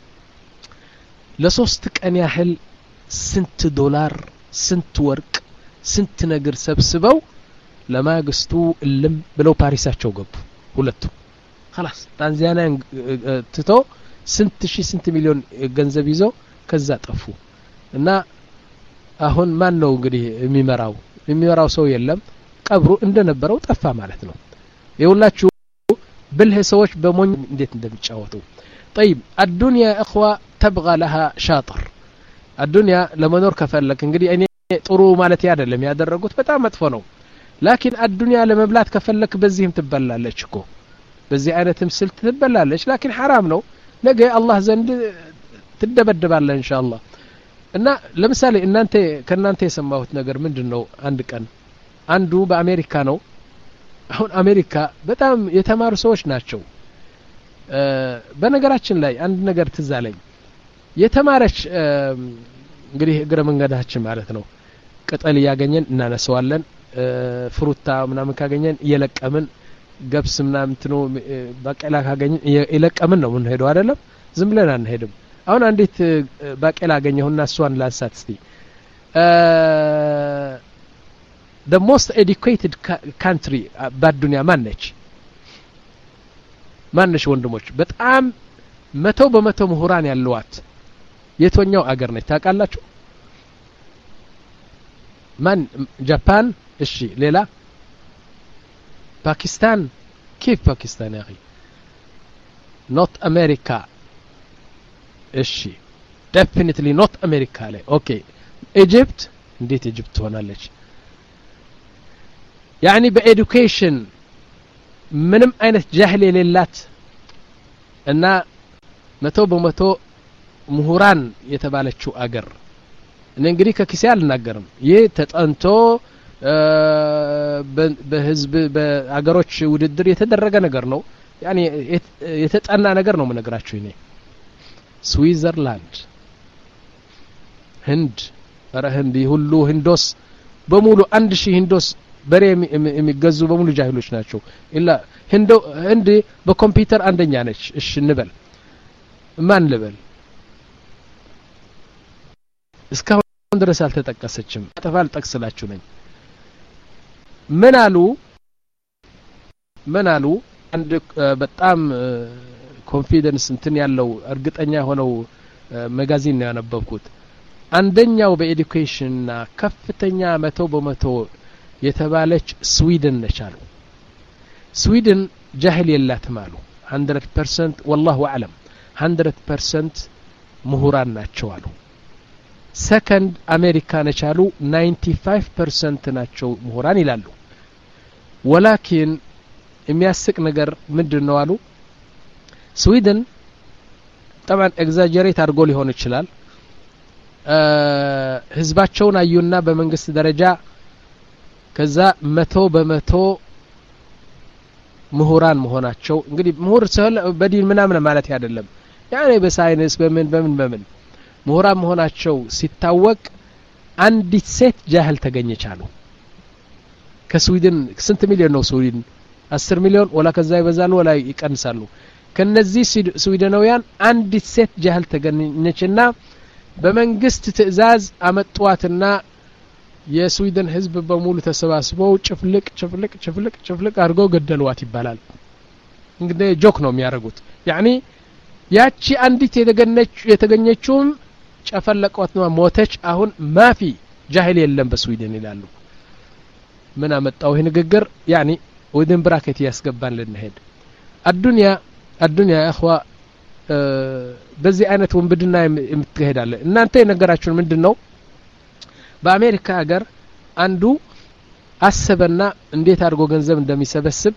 ለሶስት ቀን ያህል ስንት ዶላር ስንት ወርቅ ስንት ነገር ሰብስበው ለማግስቱ እልም ብለው ፓሪሳቸው ገቡ ሁለቱ خلاص ታንዛኒያ ትቶ ስንት ሺህ ስንት ሚሊዮን ገንዘብ ይዘው ከዛ ጠፉ እና አሁን ማን ነው እንግዲህ የሚመራው የሚመራው ሰው የለም ቀብሩ እንደነበረው ጠፋ ማለት ነው የሁላችሁ ብልህ ሰዎች በሞኝ እንዴት እንደሚጫወቱ طيب الدنيا يا اخوه تبغى لها شاطر الدنيا ለመኖር ከፈለክ እንግዲህ እኔ ጥሩ ማለት አይደለም ያደረጉት በጣም መጥፎ ነው لكن الدنيا ለመብላት ከፈለክ በዚህም ትበላለች እኮ በዚህ አይነትም ስልት ትበላለች لكن حرام ነው ነገ አላህ ዘንድ ትደበደባለ ኢንሻአላህ እና ለምሳሌ እናንተ ከናንተ የሰማሁት ነገር ምንድነው አንድ ቀን አንዱ በአሜሪካ ነው አሁን አሜሪካ በጣም የተማሩ ሰዎች ናቸው በነገራችን ላይ አንድ ነገር ትዛለኝ የተማረች እንግዲህ እግረ መንገዳችን ማለት ነው ቅጠል ያገኘን እናነሳዋለን ፍሩታ ምናምን ካገኘን እየለቀምን ገብስ ምናምን እንትኑ ባቄላ ካገኘን እየለቀምን ነው ምን ሄዶ አይደለም ዝም ብለን አንሄድም አሁን አንዲት ባቄላ አገኘሁና እሷን ላንሳት እስቲ the most educated country በዱንያ ማነች ማነሽ ወንድሞች በጣም መቶ በመቶ ምሁራን ያለዋት የቶኛው አገር ነች ታውቃላችሁ من جابان الشي ليلى باكستان كيف باكستان يا أخي not America الشي definitely not America لي أوكي Egypt انديت Egypt ሆናለች يعني በኤዱኬሽን ምንም አይነት ጃህል የሌላት እና መቶ በመቶ ምሁራን የተባለችው አገር እኔ እንግዲህ ከኪሴ አልናገርም ይህ ተጠንቶ በህዝብ በአገሮች ውድድር የተደረገ ነገር ነው يعني የተጠና ነገር ነው መነግራችሁ እኔ ስዊዘርላንድ ህንድ ኧረ ህንድ ሁሉ ህንዶስ በሙሉ አንድ ሺህ ህንዶስ በሬ የሚገዙ በሙሉ ጃሂሎች ናቸው ኢላ ህንዶ ህንድ በኮምፒውተር አንደኛ ነች እሺ እንበል ማን ልበል እስካሁን ድረስ አልተጠቀሰችም ተፋል ጠቅስላችሁ ነኝ ምን አሉ ምን አሉ አንድ በጣም ኮንፊደንስ እንትን ያለው እርግጠኛ ሆነው ማጋዚን ነው ያነበብኩት አንደኛው በኤዱኬሽንና ከፍተኛ መቶ በመቶ የተባለች ስዊድን ነች አሉ ስዊድን ጃሂል የላትም አሉ one hundred percent والله اعلم one hundred percent ምሁራን ናቸው አሉ ሰከንድ አሜሪካ ነች አሉ ninety-five percent ናቸው ምሁራን ይላሉ ወላኪን የሚያስቅ ነገር ምንድነው አሉ ስዊድን طبعا ኤግዛጀሬት አድርጎ ሊሆን ይችላል ህዝባቸውን አዩና በመንግስት ደረጃ ከዛ መቶ በመቶ ምሁራን መሆናቸው እንግዲህ ምሁር ሰለ በዲን ምናምን ማለት አይደለም ያኔ በሳይንስ በምን በምን በምን ምሁራን መሆናቸው ሲታወቅ አንዲት ሴት ጃህል ተገኘቻሉ ከስዊድን ስንት ሚሊዮን ነው ስዊድን አስር ሚሊዮን ወላ ከዛ ይበዛሉ ወላ ይቀንሳሉ ከነዚህ ስዊድናውያን አንዲት ሴት ጃህል ተገኘችና በመንግስት ትዕዛዝ አመጧትና የስዊድን ህዝብ በሙሉ ተሰባስበው ጭፍልቅ ጭፍልቅ ጭፍልቅ ጭፍልቅ አድርገው ገደሏት ይባላል እንግዲህ ጆክ ነው የሚያረጉት يعني ያቺ አንዲት የተገኘች የተገኘችውም ጨፈለቋት ነው ሞተች አሁን ማፊ ጃሂል የለም በስዊድን ይላሉ ምን አመጣው ይሄ ንግግር يعني ወደን ብራኬት ያስገባን ለነሄድ الدنيا الدنيا يا اخوا በዚህ አይነት ወንብድና የምትሄዳለ እናንተ የነገራችሁን ምንድነው በአሜሪካ ሀገር አንዱ አሰበና እንዴት አድርጎ ገንዘብ እንደሚሰበስብ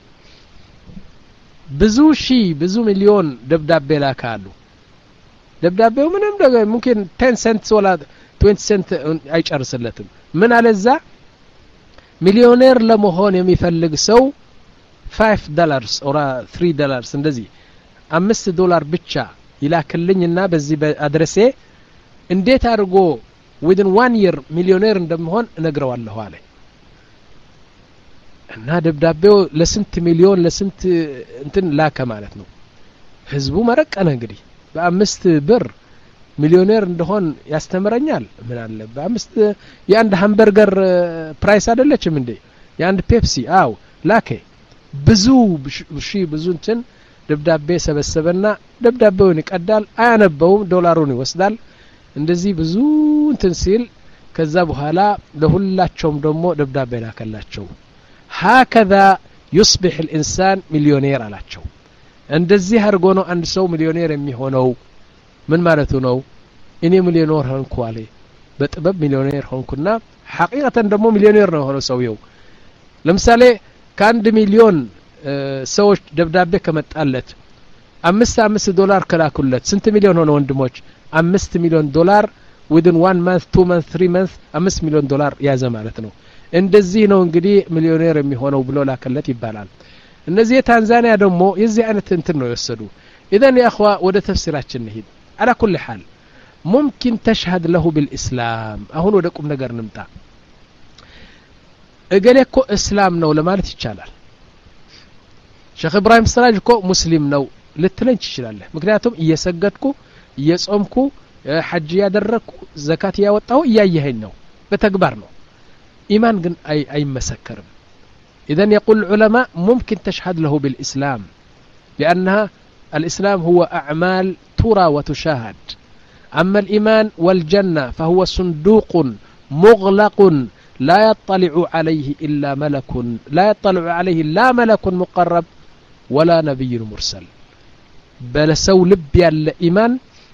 ብዙ ሺ ብዙ ሚሊዮን ደብዳቤ ላካሉ ደብዳቤው ምንም ነገር ممكن ten cents ወላ twenty cents አይጨርስለትም ምን አለዛ ሚሊዮኔር ለመሆን የሚፈልግ ሰው five dollars ኦራ three dollars እንደዚህ አምስት ዶላር ብቻ ይላክልኝና በዚህ በአድሬሴ እንዴት አድርጎ within one year ሚሊዮኔር እንደምሆን እነግረዋለሁ አለ እና ደብዳቤው ለስንት ሚሊዮን ለስንት እንትን ላከ ማለት ነው ህዝቡ መረቀነ እንግዲህ በአምስት ብር ሚሊዮኔር እንደሆን ያስተምረኛል ምን አለ በአምስት የአንድ ሃምበርገር ፕራይስ አይደለችም እንዴ የአንድ ፔፕሲ አው ላከ ብዙ ሺ ብዙ እንትን ደብዳቤ ሰበሰበና ደብዳቤውን ይቀዳል አያነበውም ዶላሩን ይወስዳል እንደዚህ ብዙ እንትን ሲል ከዛ በኋላ ለሁላቸውም ደግሞ ደብዳቤ ላከላቸው هكذا يصبح الانسان مليونير አላቸው እንደዚህ አድርጎ ነው አንድ ሰው ሚሊዮኔር የሚሆነው ምን ማለቱ ነው እኔ ሚሊዮኔር ሆንኩ አለ በጥበብ ሚሊዮኔር ሆንኩና ሐቂቀተን ደግሞ ሚሊዮኔር ነው ሆኖ ሰውየው ለምሳሌ ከአንድ ሚሊዮን ሰዎች ደብዳቤ ከመጣለት አምስት አምስት ዶላር ከላኩለት ስንት ሚሊዮን ሆነ ወንድሞች አምስት ሚሊዮን ዶላር within one month two months three months አምስት ሚሊዮን ዶላር ያዘ ማለት ነው እንደዚህ ነው እንግዲህ ሚሊዮኔር የሚሆነው ብሎ ላከለት ይባላል እነዚህ የታንዛኒያ ደግሞ የዚህ አይነት እንትን ነው የወሰዱ اذا يا اخوا ወደ ተፍሲራችን እንሂድ على كل حال ممكن تشهد له بالاسلام አሁን ወደ ቁም ነገር እንምጣ እገሌኮ እስላም ነው ለማለት ይቻላል ሼክ ኢብራሂም ሰላጅ እኮ ሙስሊም ነው ልትለኝ ትችላለህ ምክንያቱም እየሰገድኩ እየጾምኩ ሐጅ ያደረኩ ዘካት ያወጣው እያየኸኝ ነው በተግባር ነው ኢማን ግን አይ አይመሰከርም اذا يقول العلماء ممكن تشهد له بالاسلام لانها الاسلام هو اعمال ترى وتشاهد اما الايمان والجنه فهو صندوق مغلق لا يطلع عليه إلا ملك لا يطلع عليه لا ملك مقرب ولا نبي مرسل بل سو لب يال إيمان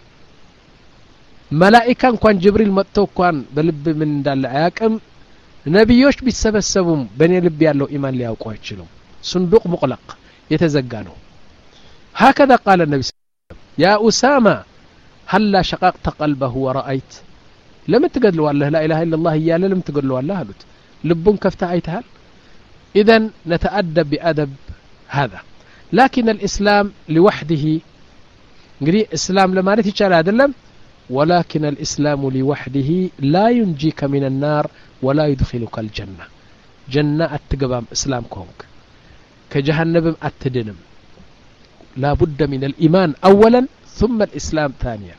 ملائكة كان جبريل متو كان بلب من دال عاقم نبيوش بيتسبسبون بني لب يالو إيمان لياوقوا يچلو صندوق مغلق يتزغانو هكذا قال النبي صلى الله عليه وسلم يا أسامة هل شققت قلبه ورأيت لم تقدلوا الله لا إله إلا الله يا لم تقدلوا الله قلت لبون كفتا عيتها إذن نتأدب بأدب هذا لكن الإسلام لوحده نقول إسلام لما نتيجة هذا ولكن الإسلام لوحده لا ينجيك من النار ولا يدخلك الجنة جنة أتقبام إسلام كونك كجهنم أتدنم لا بد من الإيمان أولا ثم الإسلام ثانيا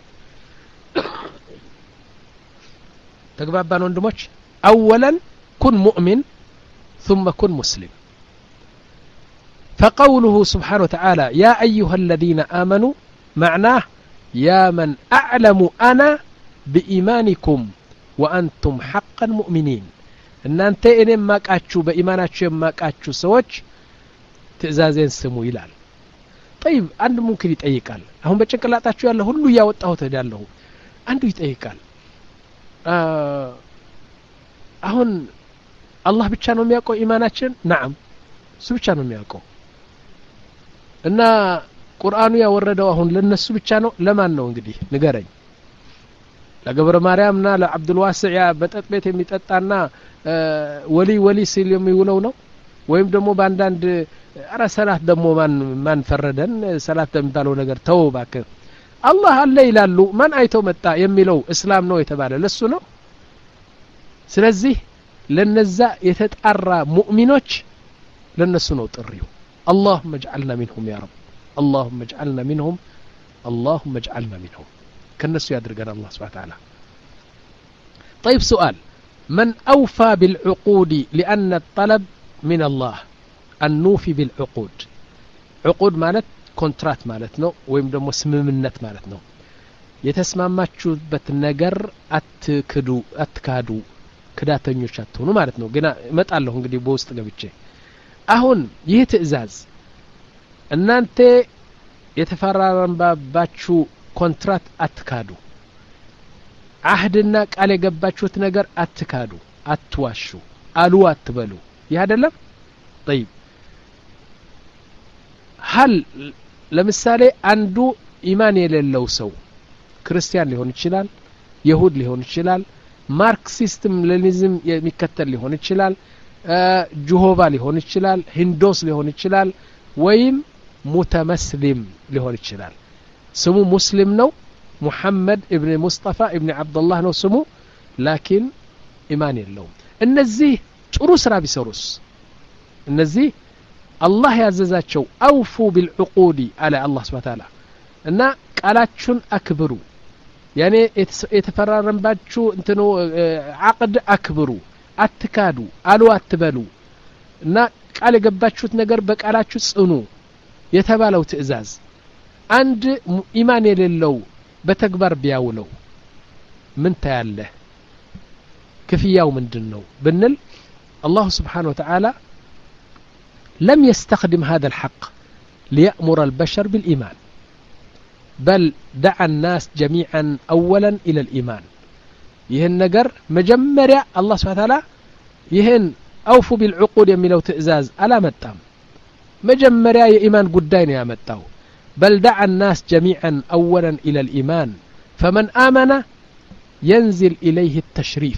تقبابان وندموش أولا كن مؤمن ثم كن مسلم فقوله سبحانه وتعالى يا أيها الذين آمنوا معناه يا من أعلم أنا بإيمانكم وأنتم حقا مؤمنين إن أنت إنما ما كأتشو بإيماناتشو ما كأتشو سوتش تأزازين سمو يلال طيب عنده ممكن يتأيقال هم بچنقلاتاچو ያለ ሁሉ ያወጣው ተዳለሁ አንዱ ይጠይቃል አሁን አላህ ብቻ ነው የሚያውቀው ኢማናችን نعم እሱ ብቻ ነው የሚያውቀው እና ቁርአኑ ያወረደው አሁን ለነሱ ብቻ ነው ለማን ነው እንግዲህ ንገረኝ ለገብረ ማርያምና ለአብዱል ዋሲዕ በጠጥ ቤት የሚጠጣና ወሊ ወሊ ሲል የሚውለው ነው ወይም ደግሞ ባንዳንድ አራ ሰላት ደሞ ማን ማን ፈረደን ሰላት የሚባለው ነገር ተው ባከ አላህ አለ ይላሉ ማን አይተው መጣ የሚለው እስላም ነው የተባለ ለሱ ነው ስለዚህ ለነዛ የተጣራ ሙእሚኖች ለነሱ ነው ጥሪው اللهم اجعلنا منهم يا رب اللهم اجعلنا منهم اللهم اجعلنا منهم كنسو يدرجنا الله سبحانه وتعالى طيب سؤال من أوفى بالعقود لأن الطلب من الله أن نوفي بالعقود عقود مالت كونترات مالت نو ويم دمو سممنت مالت نو የተስማማችሁበት ነገር አትክዱ አትካዱ ክዳተኞች አትሆኑ ማለት ነው ግና እመጣለሁ እንግዲህ በውስጥ ገብቼ አሁን ይህ ትእዛዝ እናንተ የተፈራረምባችሁ ኮንትራት አትካዱ አህድና ቃል የገባችሁት ነገር አትካዱ አትዋሹ አሉ አትበሉ ይህ አይደለም طيب هل ለምሳሌ አንዱ ኢማን የሌለው ሰው ክርስቲያን ሊሆን ይችላል ይሁድ ሊሆን ይችላል ማርክሲስትም ሌኒዝም የሚከተል ሊሆን ይችላል ጆሆቫ ሊሆን ይችላል ሂንዶስ ሊሆን ይችላል ወይም ሙተመስሊም ሊሆን ይችላል ስሙ ሙስሊም ነው ሙሐመድ ኢብኑ ሙስጠፋ ኢብኑ አብዱላህ ነው ስሙ ላኪን ኢማን የለውም እነዚህ ጥሩ ስራ ቢሰሩስ እነዚህ አላህ ያዘዛቸው አውፉ ቢልዑቁድ አለ አላህ Subhanahu Wa Ta'ala እና ቃላችሁን አክብሩ ያኔ የተፈራረምባችሁ እንትኑ አቅድ አክብሩ አትካዱ አሉ አትበሉ እና ቃል የገባችሁት ነገር በቃላችሁ ጽኑ የተባለው ትእዛዝ አንድ ኢማን የሌለው በተግባር ቢያውለው ምን ታያለ ክፍያው ምንድነው ብንል الله سبحانه وتعالى لم يستخدم هذا الحق ليأمر البشر بالإيمان بل دعا الناس جميعا أولا إلى الإيمان يهن نجر مجمرة الله سبحانه وتعالى يهن أوفوا بالعقود يميلوا تئزاز ألا متام مجمرة يا إيمان قدين يا متاو بل دعا الناس جميعا أولا إلى الإيمان فمن آمن ينزل إليه التشريف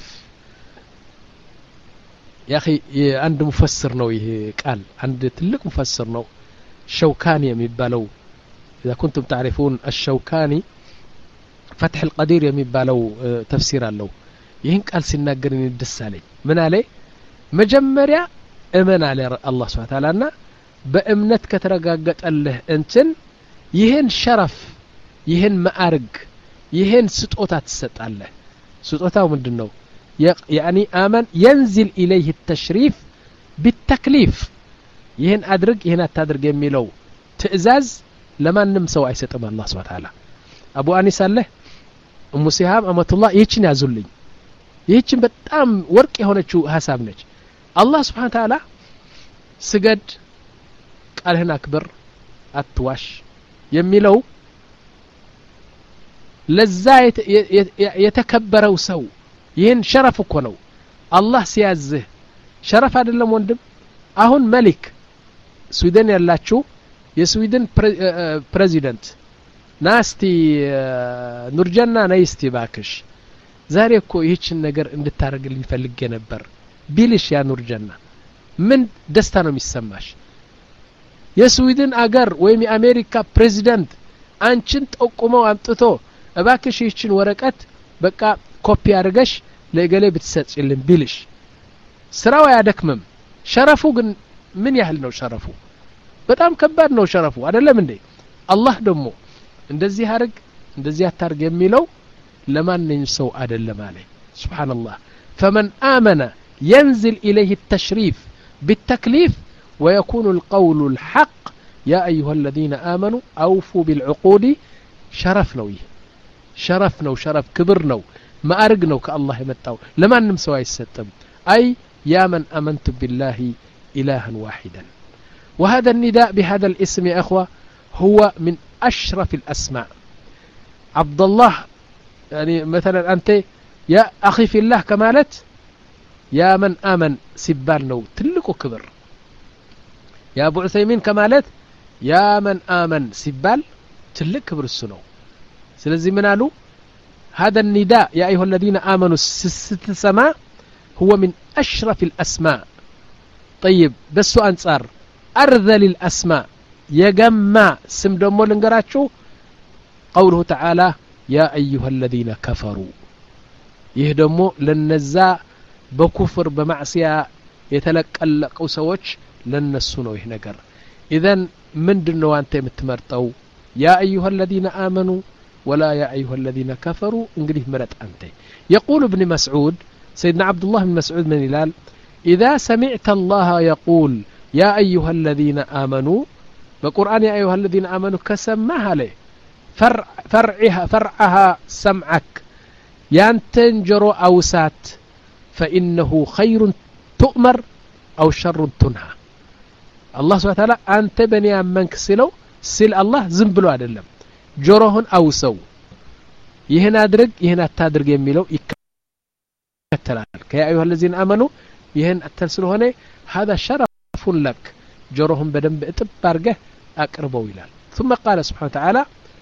يا أخي عند مفسر نوي قال عند تلك مفسر نو شوكاني يميبالو إذا كنتم تعرفون الشوكاني فتح القدير يميبالو تفسير له يهن قال سيناغرني الدسالي من عليه مجمريا امن على الله سبحانه وتعالى بأمنت كترغاغط الله انتن يهن شرف يهن مأرግ يهن سطوتا تسطاله سطوتاو ምንድነው يعني آمن ينزل إليه التشريف بالتكليف يهن أدرج يهن أتدرج يميلو تأزاز لما نمسو عيسى الله سبحانه وتعالى أبو أنيس الله أم سهام أمة الله يتشن يزلي ይህችን በጣም ወርቅ የሆነችው ሐሳብ ነች አላህ Subhanahu Wa Ta'ala ስገድ ቃልህን አክብር አትዋሽ የሚለው ለዛ የተከበረው ሰው ይህን ሸረፍ እኮ ነው አላህ ሲያዝህ ሸረፍ አይደለም ወንድም አሁን መሊክ ስዊድን ያላችሁ የስዊድን ፕሬዚደንት ናስቲ ኑርጀና ናይስቲ ባክሽ ዛሬ እኮ ይህችን ነገር እንድታረግልኝ ፈልጌ ነበር ቢልሽ ያ ኑርጀና ምን ደስታ ነው የሚሰማሽ የስዊድን አገር ወይም የአሜሪካ ፕሬዚደንት አንቺን ጠቁመው አምጥቶ እባክሽ ይህችን ወረቀት በቃ ኮፒ አድርገሽ ለገሌ ብትሰጪልን ቢልሽ ስራው ያደክምም ሸረፉ ግን ምን ያህል ነው ሸረፉ በጣም ከባድ ነው ሸረፉ አይደለም እንዴ አላህ ደግሞ እንደዚህ አርግ እንደዚህ አታርግ የሚለው ለማንኛውም ሰው አይደለም አለ ሱብሃንአላህ فمن آمن ينزل إليه التشريف بالتكليف ويكون القول الحق يا أيها الذين آمنوا أوفوا بالعقود شرفنا ويه شرفنا وشرف كبرنا ما أرقنا كالله يمتعو لما نمسوا يستم أي يا من أمنت بالله إلها واحدا وهذا النداء بهذا الاسم يا أخوة هو من أشرف الأسماء عبد الله يعني مثلا أنت يا أخي في الله كمالت يا من آمن سبالنا تلقوا كبر يا أبو عثيمين كمالت يا من آمن سبال تلق كبر السنو سلزي من قالوا هذا النداء يا أيها الذين آمنوا ست سماء هو من أشرف الأسماء طيب بس أنصار أرذل الأسماء يجمع سم دمو لنقراتشو قوله تعالى يا أيها الذين كفروا يهدمو للنزاء بكفر بمعصية يتلقلقوا سوتش لنسونو يهنقر إذن من دنو أنت متمرتو يا أيها الذين آمنوا ولا يا أيها الذين كفروا انقليه مرت أنت يقول ابن مسعود سيدنا عبد الله بن مسعود من هلال إذا سمعت الله يقول يا أيها الذين آمنوا بقرآن يا أيها الذين آمنوا كسمها له فرع فرعها فرعها سمعك ينتنجر أوسات فإنه خير تؤمر أو شر تنهى الله سبحانه وتعالى أنت بني أمنك سلو سل الله زنبلو عدلم جرهن أوسو يهنا أدرق يهنا التادرق يميلو يكتلال كيا أيها الذين آمنوا يهن التلسلو هنا هذا شرف لك جرهم بدن بارقه أقربوا إلى ثم قال سبحانه وتعالى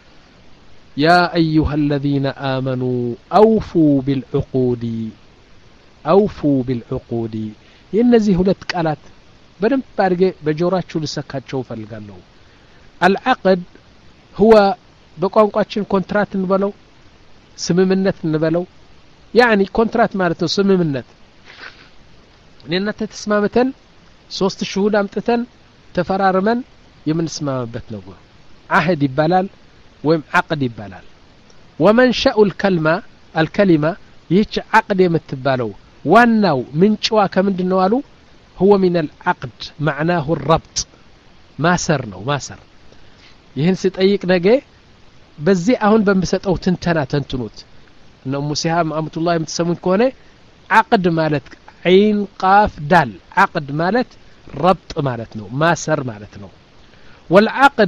يا أيها الذين آمنوا أوفوا بالعقود أوفوا بالعقود ينزي هلت قالات بدن بارقه بجوراتشو لسكاتشو فالقالو العقد هو بقوانقاتشن كونترات نبلو سممنت نبلو يعني كونترات مالته سممنت لأننا تتسمامتن ሶስት شهود አምጥተን ተፈራርመን የምንስማማበት ነው عهد ይባላል ወይም عقد ይባላል ومنشأ الكلمة الكلمة ይህች عقد የምትባለው ዋናው ምንጭዋ ከምንድነው አሉ هو من العقد معناه الربط ማሰር ነው ማሰር ይህን ሲጠይቅ ነገ በዚህ አሁን በመሰጠው ትንተና ተንትኑት ነው ሙሲሃም አመቱላህ የምትሰሙን ከሆነ عقد ማለት عين قاف دال عقد مالت ربط مالتنا ماسر مالتنا والعقد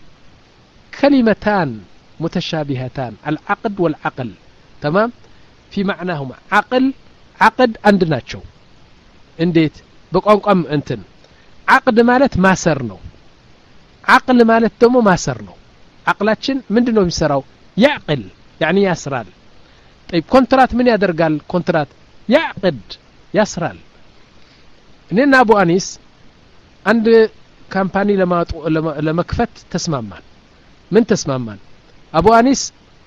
كلمتان متشابهتان العقد والعقل تمام في معناهما عقل عقد عندنا شو انديت بقوانقم انتن عقد مالت ماسر ነው عقل مالت ደግሞ ማሰር ነው عقلاችን ምንድነው የሚሰራው يعقل يعني ያስራል طيب ኮንትራት ምን ያደርጋል ኮንትራት يعقد ያስራል እኔና አቡ አኒስ አንድ ካምፓኒ ለማጡ ለመክፈት ተስማማን ምን ተስማማን አቡ አኒስ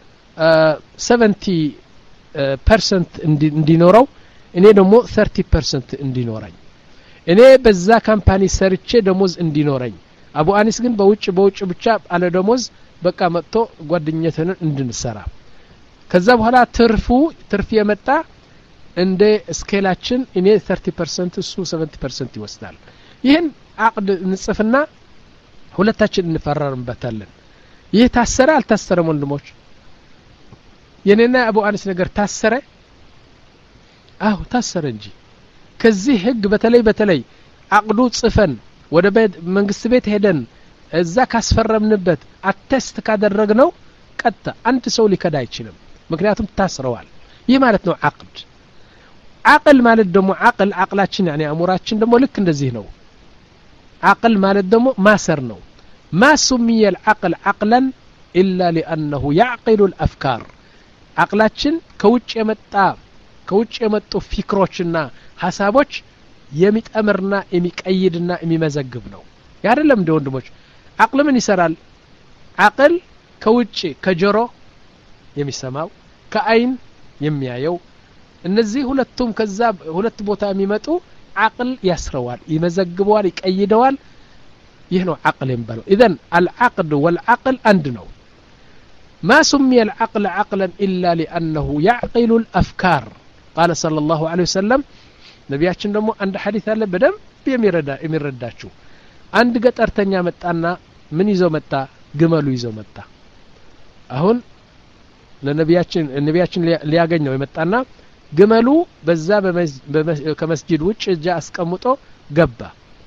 ሰቨንቲ ፐርሰንት እንዲኖረው እኔ ደግሞ ሰርቲ ፐርሰንት እንዲኖረኝ እኔ በዛ ካምፓኒ ሰርቼ ደሞዝ እንዲኖረኝ አቡ አኒስ ግን በውጭ በውጭ ብቻ አለ ደሞዝ በቃ መጥቶ ጓደኛተን እንድንሰራ ከዛ በኋላ ትርፉ ትርፍ የመጣ እንደ ስኬላችን እኔ ሰርቲ ፐርሰንት እሱ ሰቨንቲ ፐርሰንት ይወስዳል ይሄን አቅድ እንጽፍና ሁለታችን እንፈራረምበታለን ይሄ ታሰረ አልታሰረም ወንድሞች የኔና አቡ አኒስ ነገር ታሰረ አው ታሰረ እንጂ ከዚህ ህግ በተለይ በተለይ አቅዱ ጽፈን ወደ ቤት መንግስት ቤት ሄደን እዛ ካስፈረምንበት አተስት ካደረግነው ቀጣ አንድ ሰው ሊከዳ አይችልም ምክንያቱም ታስረዋል ይህ ማለት ነው አቅድ አቅል ማለት ደግሞ አቅል አቅላችን يعني አእምሮአችን ደግሞ ልክ እንደዚህ ነው አቅል ማለት ደግሞ ማሰር ነው ما سمي العقل عقلا إلا لأنه يعقل الأفكار عقلاتችን ከውጭ የመጣ ከውጭ የመጡ ፍክሮችና ሐሳቦች የሚጠምርና የሚቀይድና የሚመዘግብ ነው ያደለም እንደ ወንድሞች አቅል ምን ይሰራል አቅል ከውጭ ከጆሮ የሚሰማው ከአይን የሚያየው እነዚህ ሁለቱም ከዛ ሁለት ቦታ የሚመጡ አቅል ያስረዋል ይመዘግበዋል ይቀይደዋል ይህ ነው አቅል የሚባለው اذا العقد والعقل አንድ ነው ما سمي العقل عقلا إلا لأنه يعقل الأفكار قال صلى الله عليه وسلم ነብያችን ደግሞ አንድ ሐዲስ አለ በደንብ የሚረዳ የሚረዳችሁ አንድ ገጠርተኛ መጣና ምን ይዞ መጣ ግመሉ ይዞ መጣ አሁን ለነብያችን ነብያችን ሊያገኘው የመጣና ግመሉ በዛ ከመስጂድ ውጭ እጃ አስቀምጦ ገባ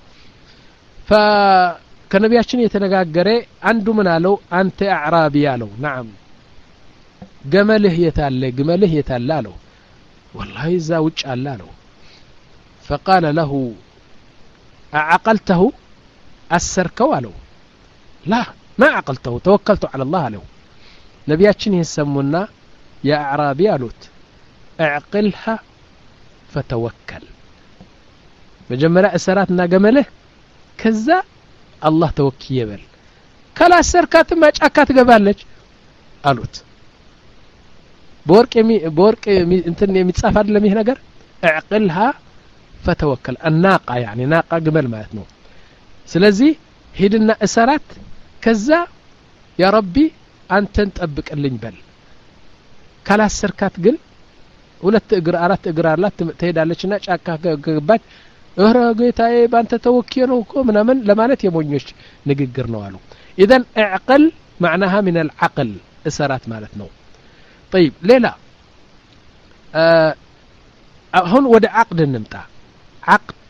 فكنبياتችን የተነጋገረ አንዱ ምን አለው አንተ አዕራቢ ያለው نعم ግመልህ የታለ ግመልህ የታለ አለው والله እዛ ውጭ አለ አለው فقال له أعقلته أسركوا አለው لا ما عقلته توكلت على الله አለው ነብያችን ይሰሙና يا أعرابي አሉት اعقلها فتوكل መጀመሪያ እሰራትና ግመልህ ከዛ አላህ ተወክይ ይበል ካላሰርካት ማጫካ ትገባለች አሉት በወርቅ በወርቅ እንትን የሚጻፍ አይደለም ይሄ ነገር اعقلها فتوكل الناقه يعني ناقه ግመል ማለት ነው ስለዚህ ሄድና እሰራት ከዛ ያ ረቢ አንተን ጠብቅልኝ በል ካላሰርካት ግን ሁለት እግር አራት እግር አላት ትሄዳለችና ጫካ ገባች እረ ጌታዬ ባንተ ተወክዬ ነው እኮ ምናምን ለማለት የሞኞች ንግግር ነው አሉ اذا اعقل معناها من العقل اسرات ማለት ነው طيب ሌላ አሁን ወደ عقد እንምጣ عقد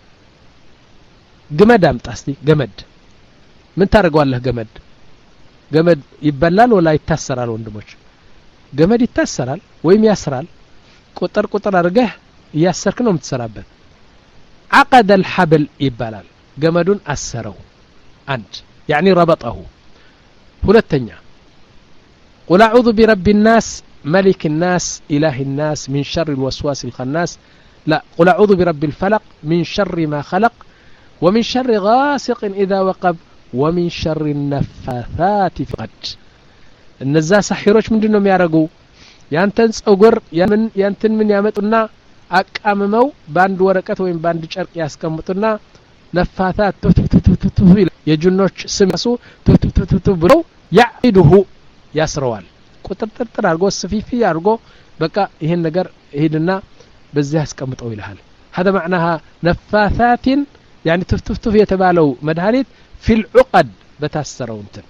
ገመድ አምጣ እስቲ ገመድ ምን ታደርገዋለህ ገመድ ገመድ ይበላል ወላ ይታሰራል ወንድሞች ገመድ ይታሰራል ወይም ያስራል ቁጥር ቁጥር አድርገህ ያሰርክ ነው የምትሰራበት عقد الحبل ይባላል ገመዱን አሰረው አንድ يعني ربطه ሁለተኛ قل اعوذ برب الناس ملك الناس اله الناس من شر الوسواس الخناس لا قل اعوذ برب الفلق من شر ما خلق ومن شر غاسق اذا وقب ومن شر النفاثات في العقد እነዛ ሳሒሮች ምንድነው የሚያረጉ ያንተን ጸጉር ያምን ያንተን ምን ያመጡና አቃምመው ባንድ ወረቀት ወይም ባንድ ጨርቅ ያስቀምጡና ነፋታት ቱቱቱቱ የጅኖች ስምሱ ቱቱቱቱ ብለው ያዒዱሁ ያስረዋል ቁጥጥር አድርጎ ስፊፊ አድርጎ በቃ ይሄን ነገር ይሄድና በዚህ ያስቀምጠው ይልሃል هذا معناها نفاثات يعني تفتفتف የተባለው መድኃኒት في العقد በታሰረው እንትን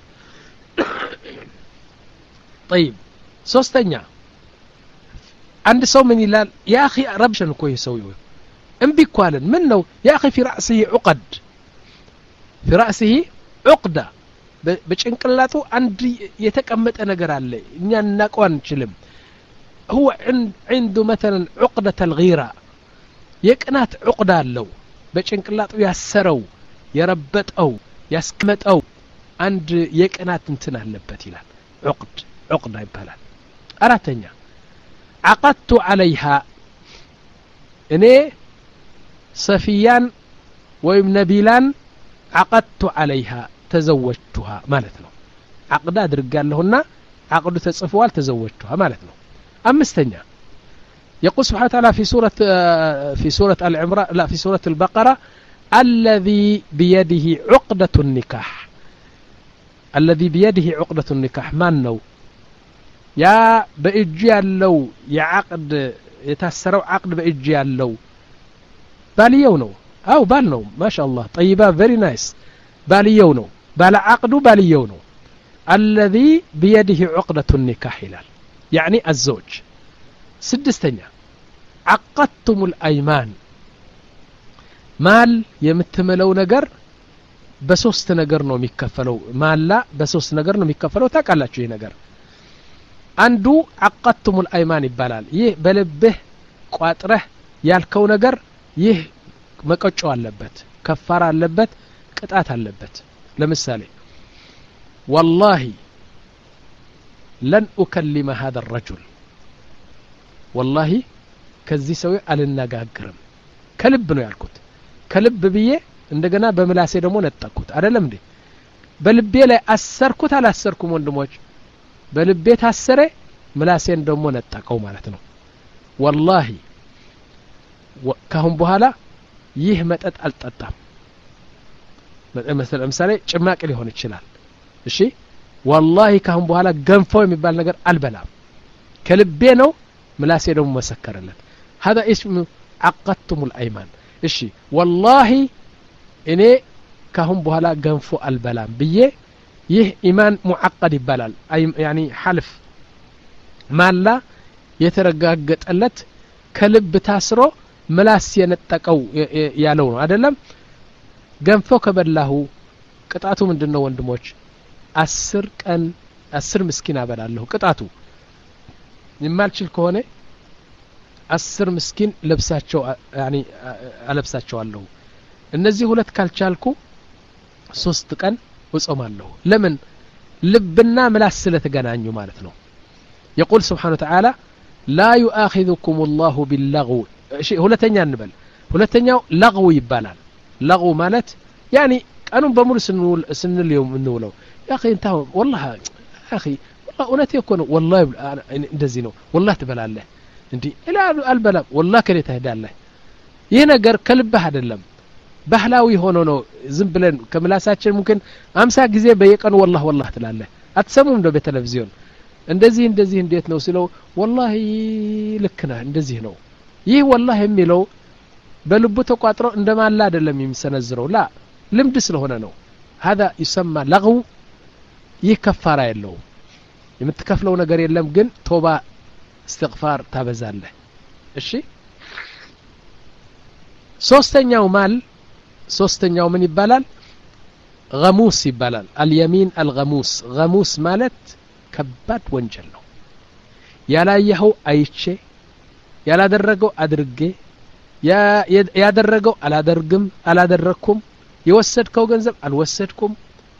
طيب ሶስተኛ عند ሰው ምን ይላል يا اخي ربشن እኮ ይሰውዩ እምቢ ኳልን ምን ነው يا اخي في راسه عقد في راسه عقده በጭንቅላቱ አንድ የተቀመጠ ነገር አለ እኛ እናቀው አንችልም هو عنده مثلا عقده الغيره የቅናት عقده አለው በጭንቅላቱ ያሰረው የረበጠው ያስቀመጠው አንድ የቅናት እንትን አለበት ይላል عقد عقده ይባላል አራተኛ عقدت عليها እኔ ሰፊያን ወይም ነቢላን عقدت عليها تزوجتها معناتنا عقد ادرغالهنا عقد تصفوال تزوجتها معناتنا امستኛ يقول سبحانه وتعالى في سورة في سورة العمران لا في سورة البقرة الذي بيده عقدة النكاح الذي بيده عقدة النكاح من نو يا بإجي ያለው يعقد يتسرው عقد بإجي ያለው ባልየው ነው አው ባል ነው ما شاء الله طيبة very nice ባልየው ነው ባለ عقد ባልየው ነው الذي بيده عقدة النكاح ይላል يعني الزوج سدستኛ عقدتم الأيمان ማል የምትመለው ነገር በሶስት ነገር ነው የሚከፈለው ማላ በሶስት ነገር ነው የሚከፈለው ታውቃላችሁ ይሄ ነገር አንዱ عقدتم الأيمان ይባላል ይህ በልብህ ቋጥረህ ያልከው ነገር ይህ መቀጮ አለበት ከፋራ አለበት ቅጣት አለበት ለምሳሌ والله لن أكلم هذا الرجل والله ከዚህ ሰው አልነጋገርም ከልብ ነው ያልኩት ከልብ ብዬ እንደገና በመላሴ ደግሞ ነጠቁት አይደለም እንዴ በልቤ ላይ አሰርኩት አላሰርኩም ወንድሞች በልቤ ታሰረ መላሴን ደግሞ ነጠቀው ማለት ነው والله ካሁን በኋላ ይህ መጠጥ አልጠጣም ለምሳሌ ጭማቂ ሊሆን ይችላል እሺ والله ካሁን በኋላ ገንፎ የሚባል ነገር አልበላም ከልቤ ነው መላሴ ደግሞ መሰከረለት هذا اسم عقدتم الأيمان እሺ والله እኔ ካሁን በኋላ ገንፎ አልበላም ብዬ ይህ ኢማን ሙዓቀድ ይባላል يعني حلف ማላ የተረጋገጠለት ከልብ ታስሮ መላስ የነጠቀው ያለው ነው አይደለም ገንፎ ከበላሁ ቅጣቱ ምንድነው ወንድሞች አስር ቀን አስር ምስኪን አበላለሁ ቅጣቱ የማልችል ከሆነ አስር ምስኪን ለብሳቸው يعني አለብሳቸዋለሁ እነዚህ ሁለት ካልቻልኩ ሶስት ቀን እጾማለሁ ለምን ልብና ምላስ ስለተገናኙ ማለት ነው يقول سبحانه وتعالى لا يؤاخذكم الله باللغو شيء ሁለተኛ እንበል ሁለተኛው لغو ይባላል لغو ማለት يعني ቀኑን በሙሉ ስንውል ስንል يوم እንውለው يا اخي انت والله يا اخي والله እውነቴ እኮ ነው والله እንደዚህ ነው والله ትበላለህ እንዴ ኢላ አልበላም والله ከኔ ተሄዳለህ ይሄ ነገር ከልብህ አይደለም ባህላዊ ሆኖ ነው ዝም ብለን ከምላሳችን ممكن አምሳ ጊዜ በየቀኑ والله والله ትላለህ አትሰሙም እንደ በቴሌቪዥን እንደዚህ እንደዚህ እንዴት ነው ሲለው والله ልክ ነህ እንደዚህ ነው ይህ والله የሚለው በልቡ ተቋጥሮ እንደማላ አይደለም የሚሰነዝረው ላ ልምድ ስለሆነ ነው هذا يسمى لغو ይህ ከፋራ የለው የምትከፍለው ነገር የለም ግን ቶባ استغفار ታበዛለህ እሺ ሶስተኛው ማል ሶስተኛው ምን ይባላል غموس ይባላል اليمين الغموس غموس ማለት ከባድ ወንጀል ነው ያላየኸው አይቼ ያላደረገው አድርጌ ያደረገው አላደርግም አላደረኩም የወሰድከው ገንዘብ አልወሰድኩም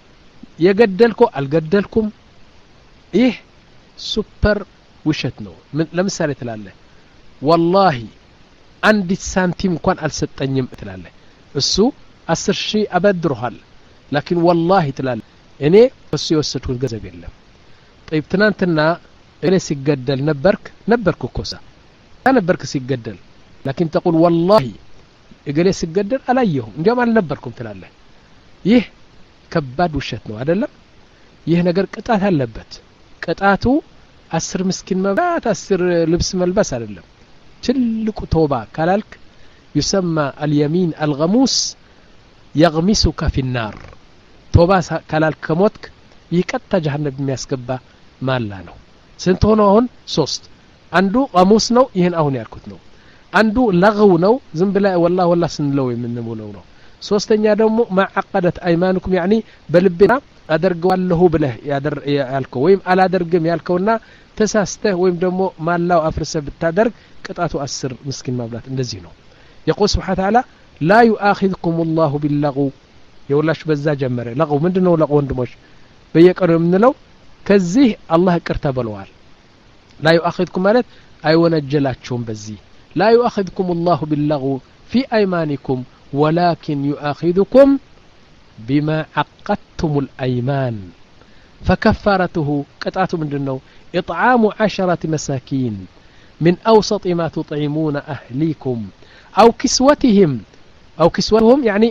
የገደልከው አልገደልኩም ይህ ሱፐር ውሸት ነው ለምሳሌ ትላለህ والله አንድ ሳንቲም እንኳን አልሰጠኝም ትላለህ እሱ አስር ሺህ አበድሮሃል لكن والله ትላለህ እኔ እሱ የወሰድኩት ገንዘብ የለም طيب ትናንትና እኔ ሲገደል ነበርክ ነበርኩ ኮሳ ነበርክ ሲገደል لكن تقول والله እገሌ ሲገደል አላየሁም እንዲያም አልነበርኩም ትላለህ ይህ ከባድ ውሸት ነው አይደለም ይህ ነገር ቅጣት አለበት ቅጣቱ አስር ምስኪን መብላት አስር ልብስ መልበስ አይደለም ትልቁ ተውባ ካላልክ يسمى اليمين الغموس يغمسك في النار توبا ካላልክ ከሞትክ ይቀጣ ጀሃነም የሚያስገባ ማላ ነው ስንት ሆነ አሁን ሶስት አንዱ غموس ነው ይሄን አሁን ያልኩት ነው አንዱ لغو ነው ዝም ብላ والله والله ስንለው የምንሞለው ነው ሶስተኛ ደግሞ ማዓቀደት አይማንኩም يعني በልብና አደርገዋለሁ ብለህ ያልከው ወይም አላደርግም ያልከውና ተሳስተህ ወይም ደግሞ ማላው አፍርሰህ ብታደርግ ቅጣቱ አስር ምስኪን ማብላት እንደዚህ ነው يقول سبحانه وتعالى لا يؤاخذكم الله باللغو يولاش በዛ ጀመረ لغو ምንድነው لغو ወንድሞች በየቀኑ የምንለው ከዚህ አላህ ይቅርታ ብለዋል لا يؤاخذكم ማለት አይወነጀላችሁም በዚህ لا يؤاخذكم الله باللغو في ايمانكم ولكن يؤاخذكم بما عقدتم الأيمان فكفارته قطعته مندنو إطعام عشرة مساكين من أوسط ما تطعمون أهليكم أو كسوتهم أو كسوتهم يعني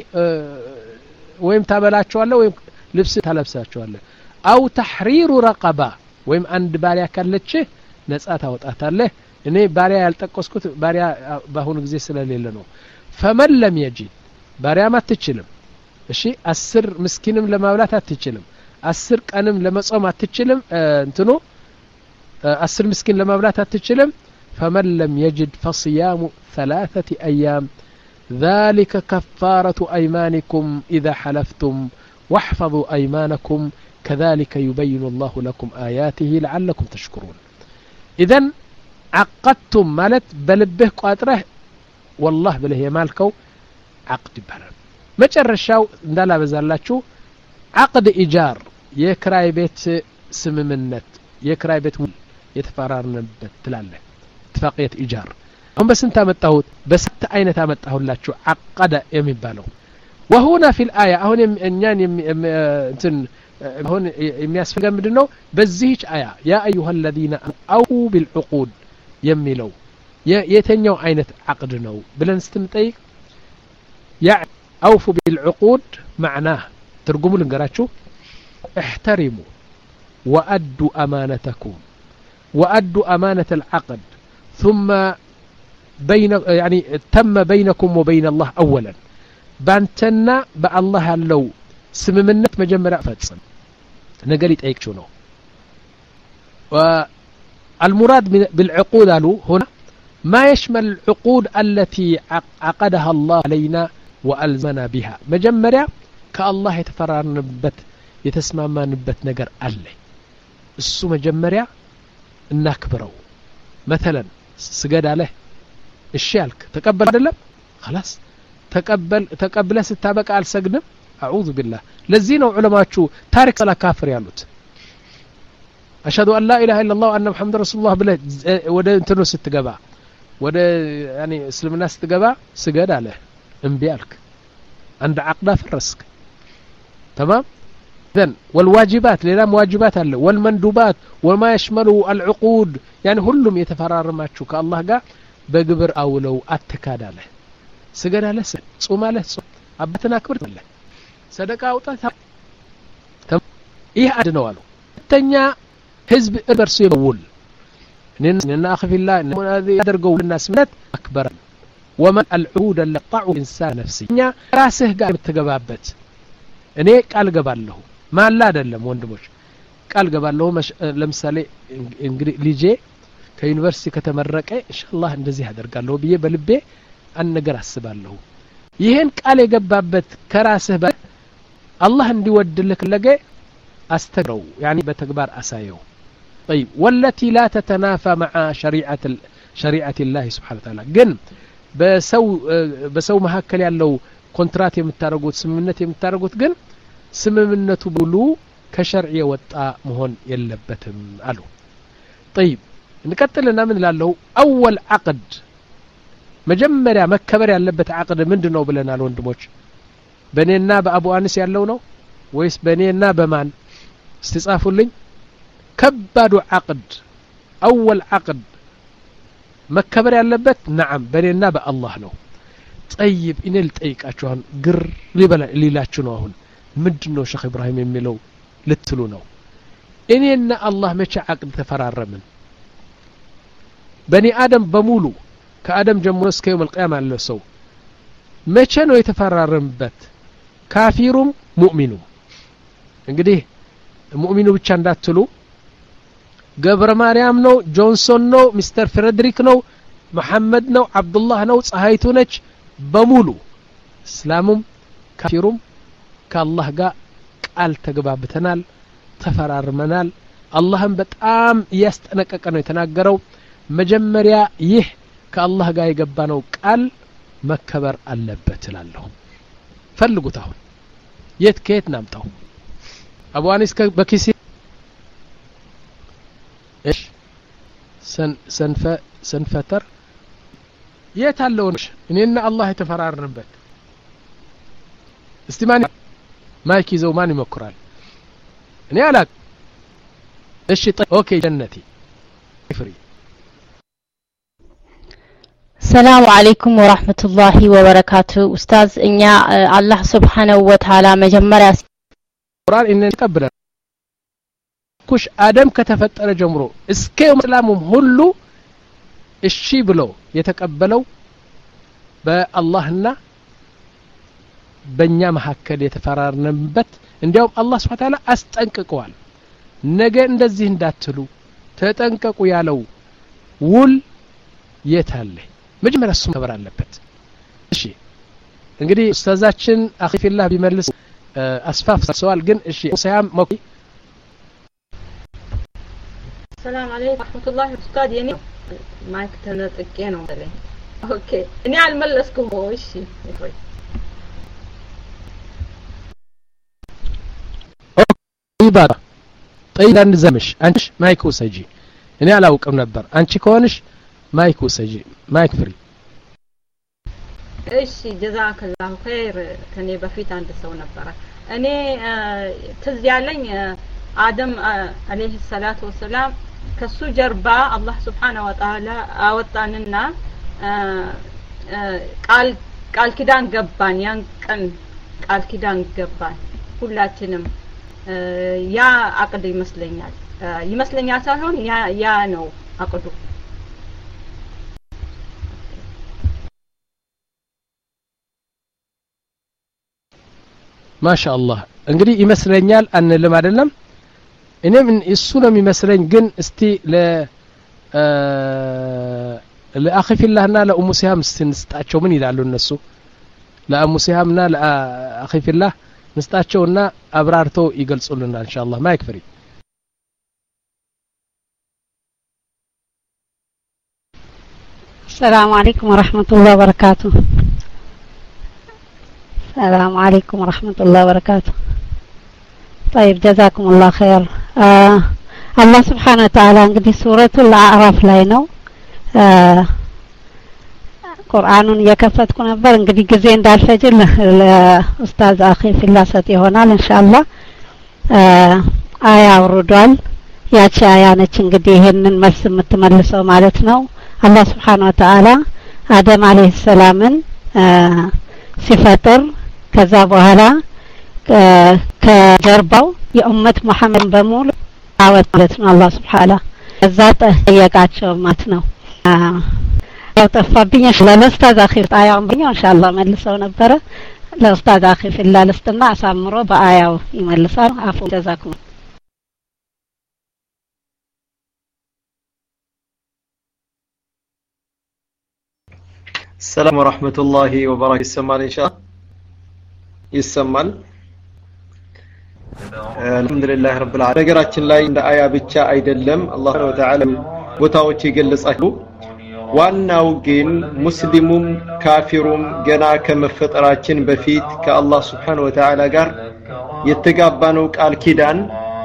ويم تابلاتشو الله ويم لبس تلبساتشو الله أو تحرير رقبة ويم عند باريا كالتشه نسأتها وتأتله إني باريا يلتقسكت باريا بهون غزي سلاليل ነው فمن لم يجد باريا ما تتشلم እሺ አስር ምስኪንም ለማብላት አትችልም አስር ቀንም ለመጾም አትችልም እንትኑ አስር ምስኪን ለማብላት አትችልም فمن لم يجد فصيام ثلاثة أيام ذلك كفارة أيمانكم إذا حلفتم واحفظوا أيمانكم كذلك يبين الله لكم آياته لعلكم تشكرون. إذن عقدتم مالت بلبه قاتره والله بله يمالكو عقد بهرم ما جرشاو اندالا بزالاتشو عقد إيجار يكراي بيت سممنت يكراي بيت يتفرارنبت تلاله اتفاقية إيجار هم بس انت متاهوت بس عينه تامتاهولاچو عقد يميبالو. وهنا في الآية هون انيان انتن هون የሚያስፈልገን ምንድነው በዚህች አያ ያ ايها الذين اوفوا بالعقود የሚለው የተኛው አይነት عقد ነው ብለን ስትምጠይቅ ያ اوفوا بالعقود معناه ትርጉሙ ልንገራችሁ احترموا وادوا امانتكم وادوا امانة العقد ثم بين يعني تم بينكم وبين الله اولا بانتنا بالله ያለው ስምምነት መጀመሪያ ፈጽም ነገር ይጠይቅችሁ ነው። والمراد بالعقود قالوا هنا ما يشمل العقود التي عقدها الله علينا والزمنا بها مجمريا كالله يتفرارنبت يتسمامانبت ነገር አለ እሱ መጀመሪያ እናክብረው። مثلا سجد عليه እሺ አልክ ተቀበል አይደለም خلاص ተቀበል ተቀብለ ስታበቃ አልሰግድም اعوذ بالله ለዚህ ነው ዑለማዎቹ ታሪክ ሰላ ካፍር ያሉት اشهد ان لا اله الا الله وان محمد رسول الله ብለ ወደ እንትኑ ስትገባ ወደ يعني እስልምና ስትገባ ስገድ አለ እምቢ አልክ አንድ عقد فرسك تمام. اذن والواجبات ليلام واجبات አለ والمندوبات وما يشمله العقود يعني ሁሉም የተፈራረማችሁ ከአላህ ጋር በግብር አውለው አትካዳለ ስገዳለ ጾማለ አባትና ክብር አለ ሰደቃ አውጣታ ይህ አድነው አሉ። ተኛ ህዝብ እርሱ ይውል እነና አخፊላ እነዚህ ያደርገው الناس ምነት አክበር ومن العهود لقطع الانسان نفسه እኛ ራስህ ጋር የምትገባበት እኔ ቃል ገባለሁ ማላ አይደለም ወንድሞች ቃል ገባለሁ ለምሳሌ እንግዲህ ልጄ ከዩኒቨርሲቲ ከተመረቀ ኢንሻአላህ እንደዚህ አደርጋለሁ ብዬ በልቤ አንድ ነገር አስባለሁ ይሄን ቃል የገባበት ከራስህ በ አላህ እንዲወድልክ ለገ አስተግረው يعني በተግባር አሳየው። طيب والتي لا تتنافى مع شريعه شريعه الله سبحانه وتعالى ግን በሰው በሰው መሐከል ያለው ኮንትራት የምታረጉት ስምምነት የምታረጉት ግን ስምምነቱ ብሉ ከሸርዕ የወጣ መሆን የለበትም አሉ። طيب እንቀጥልና ምን ላለው اول عقد መጀመሪያ መከበር ያለበት عقد ምንድነው ብለናል ወንድሞች በኔና በአቡ አንስ ያለው ነው ወይስ በኔና በማን استጻፉልኝ ከባዱ عقد اول عقد መከበር ያለበት نعم በኔና በአላህ ነው። طيب እኔ ልጠይቃችሁ ግር ሊበላ ሊላችሁ ነው አሁን ምንድነው ሼክ ኢብራሂም የሚለው ልትሉ ነው እኔና አላህ መቼ عقد ተፈራረምን በኒ አደም በሙሉ ከአደም ጀምሮ እስከ يوم القيامه ያለው ሰው መቼ ነው የተፈራረምበት ካፊሩም ሙእሚኑም እንግዲህ ሙእሚኑ ብቻ እንዳትሉ ገብረ ማርያም ነው ጆንሶን ነው ሚስተር ፍሬድሪክ ነው መሐመድ ነው አብዱላህ ነው ፀሐይቱ ነች በሙሉ እስላሙም ካፊሩም ከአላህ ጋር ቃል ተገባብተናል ተፈራርመናል። አላህም በጣም ያስጠነቀቀ ነው የተናገረው መጀመሪያ ይህ ከአላህ ጋር የገባነው ቃል መከበር አለበት እላለሁ። ፈልጉት አሁን የት ከየት ናምጣው አቡ አኒስ በኪሲ እሺ ሰን ሰንፈ ሰንፈተር የት አለው እኔና አላህ የተፈራረንበት እስቲ ማን ማይክ ይዘው ማን ይመክራል እኔ አላቅ እሺ ኦኬ ጀነቲ ፍሪ السلام عليكم ورحمة الله وبركاته أستاذ إنيا الله سبحانه وتعالى مجمرة قرآن إن نقبل كش آدم كتفتر جمرو اسكيو مسلامهم هلو الشي بلو يتقبلوا باللهنا بنيا محكل يتفرارنبت እንዲያውም አላህ Subhanahu Wa Ta'ala አስጠንቅቀዋል ነገ እንደዚህ እንዳትሉ ተጠንቀቁ ያለው ውል የት አለ መጀመሪያ እሱ መከበር አለበት እሺ እንግዲህ ኡስታዛችን አኺፊላህ ቢመልስ አስፋፍ ሰዋል ግን እሺ ሙሳያም ሞኪ ሰላም አለይኩም ወራህመቱላሂ ኡስታዝ የኔ ማይክ ተነጥቄ ነው ማለት ኦኬ እኔ አልመለስኩም እሺ ይቆይ ይባራ طيب እንዘምሽ አንቺ ማይክ ወሰጂ እኔ አላውቅም ነበር አንቺ ከሆንሽ ማይክ ወሰጂ ማይክ ፍሪ እሺ ጀዛከላሁ ኸይር ከኔ በፊት አንድ ሰው ነበር እኔ ትዝ ያለኝ አደም አለይሂ ሰላቱ ወሰላም ከሱ ጀርባ አላህ Subhanahu Wa Ta'ala አወጣንና ቃል ቃል ኪዳን ገባን ያን ቀን ቃል ኪዳን ገባን ሁላችንም ያ አቅድ ይመስለኛል ይመስለኛል ሳይሆን ያ ያ ነው አቅዱ ማሻአላህ እንግዲህ ይመስለኛል አንልም አይደለም እኔም እሱ ነው የሚመስለኝ ግን እስቲ ለ ለአኺፊላህና ለኡሙ ሲሃም ስንስጣቸው ምን ይላሉ እነሱ ለኡሙ ሲሃምና ለአኺፊላህ ንስጣቸውና አብራርተው ይገልጹልናል ኢንሻአላህ ማይክ ፍሪ السلام عليكم ورحمة الله وبركاته السلام عليكم ورحمة الله وبركاته طيب جزاكم الله خير آه الله سبحانه وتعالى እንግዲህ ሱረቱ አልአዕራፍ ላይ ነው ቁርአኑን እየከፈትኩ ነበር እንግዲህ ጊዜ እንዳልፈጅል ለኡስታዝ አኺ ፊላሰት ይሆናል ኢንሻአላህ አያ አውርዷል ያቺ አያ ነች እንግዲህ ይሄንን መልስ የምትመልሰው ማለት ነው አላህ Subhanahu Wa Ta'ala አደም አለይሂ ሰላምን ሲፈጥር ከዛ በኋላ ከጀርባው የኡመት መሐመድ በሙሉ አወጣ ማለት ነው አላህ Subhanahu ከዛ ጠየቃቸው ማለት ነው ያው ተፋብኝ ለኡስታዝ አኺ አያውን ብኛ ኢንሻአላህ መልሰው ነበር ለኡስታዝ አኺ ፍላልስትና አሳምሮ በአያው ይመልሳል አፉ ጀዛኩም السلام ورحمة الله وبركاته يسمال إن شاء الله يسمال الحمد لله رب العالمين نقرأت الله عند آية بتشاء أيد اللم الله تعالى بتاوتي جلس أهله ዋናው ግን ሙስሊሙም ካፊሩም ገና ከመፈጠራችን በፊት ከአላህ Subhanahu Wa Ta'ala ጋር የተጋባነው ቃል ኪዳን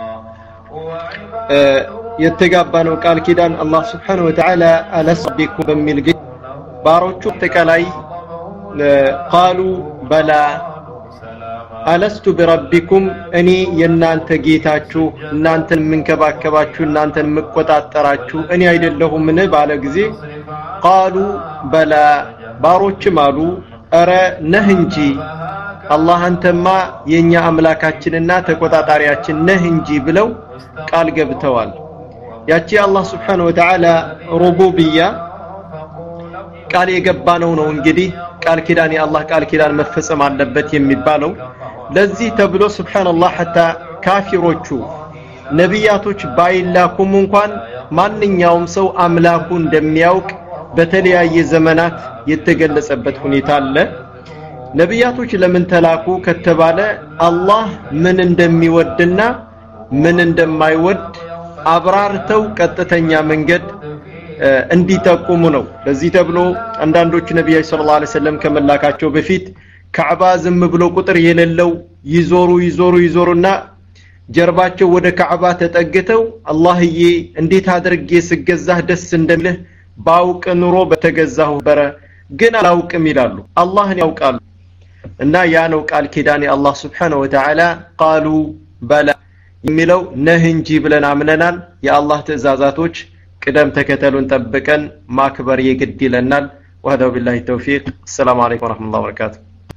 የተጋባነው ቃል ኪዳን አላህ Subhanahu Wa Ta'ala አለስቢኩ በሚል ባሮቹ ተቀላይ قالوا بلى አለስቱ بربكم እኔ የናንተ ጌታችሁ እናንተን መንከባከባችሁ እናንተን መቆጣጠራችሁ እኔ አይደለሁምን ባለ ጊዜ قالوا بلى ባሮች ማሉ አረ ነህ እንጂ አላህ አንተማ የኛ አምላካችንና ተቆጣጣሪያችን ነህ እንጂ ብለው ቃል ገብተዋል ያቺ አላህ Subhanahu Wa Ta'ala ሩቡብያ ቃል የገባነው ነው እንግዲህ ቃል ኪዳን የአላህ ቃል ኪዳን መፈጸም አለበት የሚባለው ለዚህ ተብሎ ሱብሃንአላህ hatta ካፊሮቹ ነቢያቶች ባይላኩም እንኳን ማንኛውም ሰው አምላኩ እንደሚያውቅ በተለያየ ዘመናት የተገለጸበት ሁኔታ አለ ነቢያቶች ለምን ተላኩ ከተባለ አላህ ምን እንደሚወድና ምን እንደማይወድ አብራርተው ቀጥተኛ መንገድ እንዲጠቁሙ ነው ለዚህ ተብሎ አንዳንዶች ነብዩ ሰለላሁ ዐለይሂ ወሰለም ከመላካቸው በፊት ካዕባ ዝም ብሎ ቁጥር የሌለው ይዞሩ ይዞሩ ይዞሩና ጀርባቸው ወደ ካዕባ ተጠግተው አላህዬ እንዴት አድርጌ ስገዛህ ደስ እንደምልህ ባውቅ ኑሮ በተገዛሁ በረ ግን አላውቅም ይላሉ አላህን ያውቃሉ እና ያ ነው ቃል ኪዳን የአላህ Subhanahu Wa Ta'ala قالوا بلى የሚለው ነህ እንጂ ብለን አምነናል የአላህ ትእዛዛቶች ቅደም ተከተሉን ጠብቀን ማክበር የግድ ይለናል وهذا بالله التوفيق السلام عليكم ورحمة الله وبركاته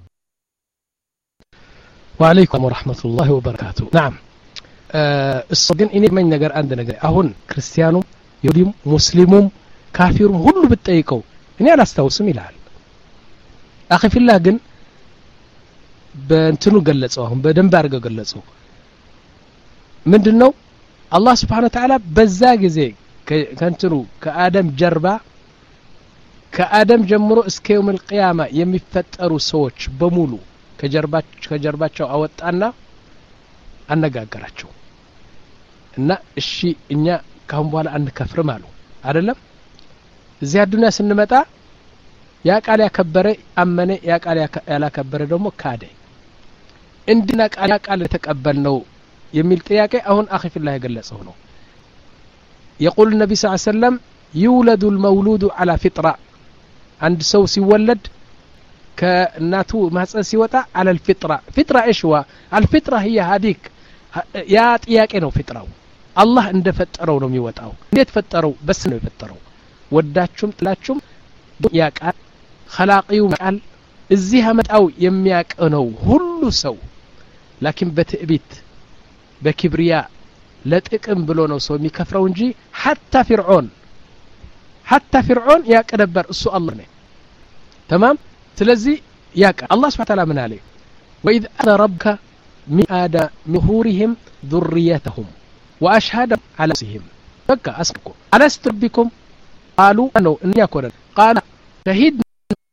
وعليكم ورحمة الله وبركاته نعم الصدق إني من نجار عند نجار أهون كريستيانو يهوديم مسلموم كافرهم كله بتأيكو إني أنا استوسم إلهال أخي في الله جن بنتنو جلسوهم بدن بارجو جلسوا من دنو الله سبحانه وتعالى بزاج زي كنترو كآدم جربا ከአደም ጀምሮ እስከ يوم القيامة የሚፈጠሩ ሰዎች በሙሉ ከጀርባቸው ከጀርባቸው አወጣና አነጋገራቸው እና እሺ እኛ ካሁን በኋላ አንከፍርም አሉ አይደለም እዚህ አዱንያ ስንመጣ ያ ቃል ያከበረ አመነ ያ ቃል ያላከበረ ደግሞ ካደ እንድና ቃል ቃል ተቀበልነው የሚል ጥያቄ አሁን አኺ ፊላህ የገለጸው ነው يقول النبي صلى الله عليه وسلم يولد المولود على فطرة عند سو سيولد كناتو ማህፀን ሲወጣ على الفطرة فطرة ايش هو الفطرة هي هذيك يا ጥያቄ ነው ፍጥራው አላህ እንደፈጠረው ነው የሚወጣው እንዴት ፈጠረው በስ ነው የፈጠረው ወዳችሁም ጥላችሁም ያቃል خلاقيው ቃል እዚህ አመጣው የሚያቅ ነው ሁሉ ሰው لكن በትዕቢት በኪብሪያ ለጥቅም ብሎ ነው ሰው የሚከፍረው እንጂ حتى فرعون حتى فرعون ያቅ ነበር እሱ አላህ ነው تمام ስለዚህ ያቅ አላህ Subhanahu Wa Ta'ala ምን አለ وإذ أخذ ربك من آدم من ظهورهم ذريتهم وأشهدهم على أنفسهم بقى أسمكم ألست ربكم قالوا أنه إن يكون قال شهدنا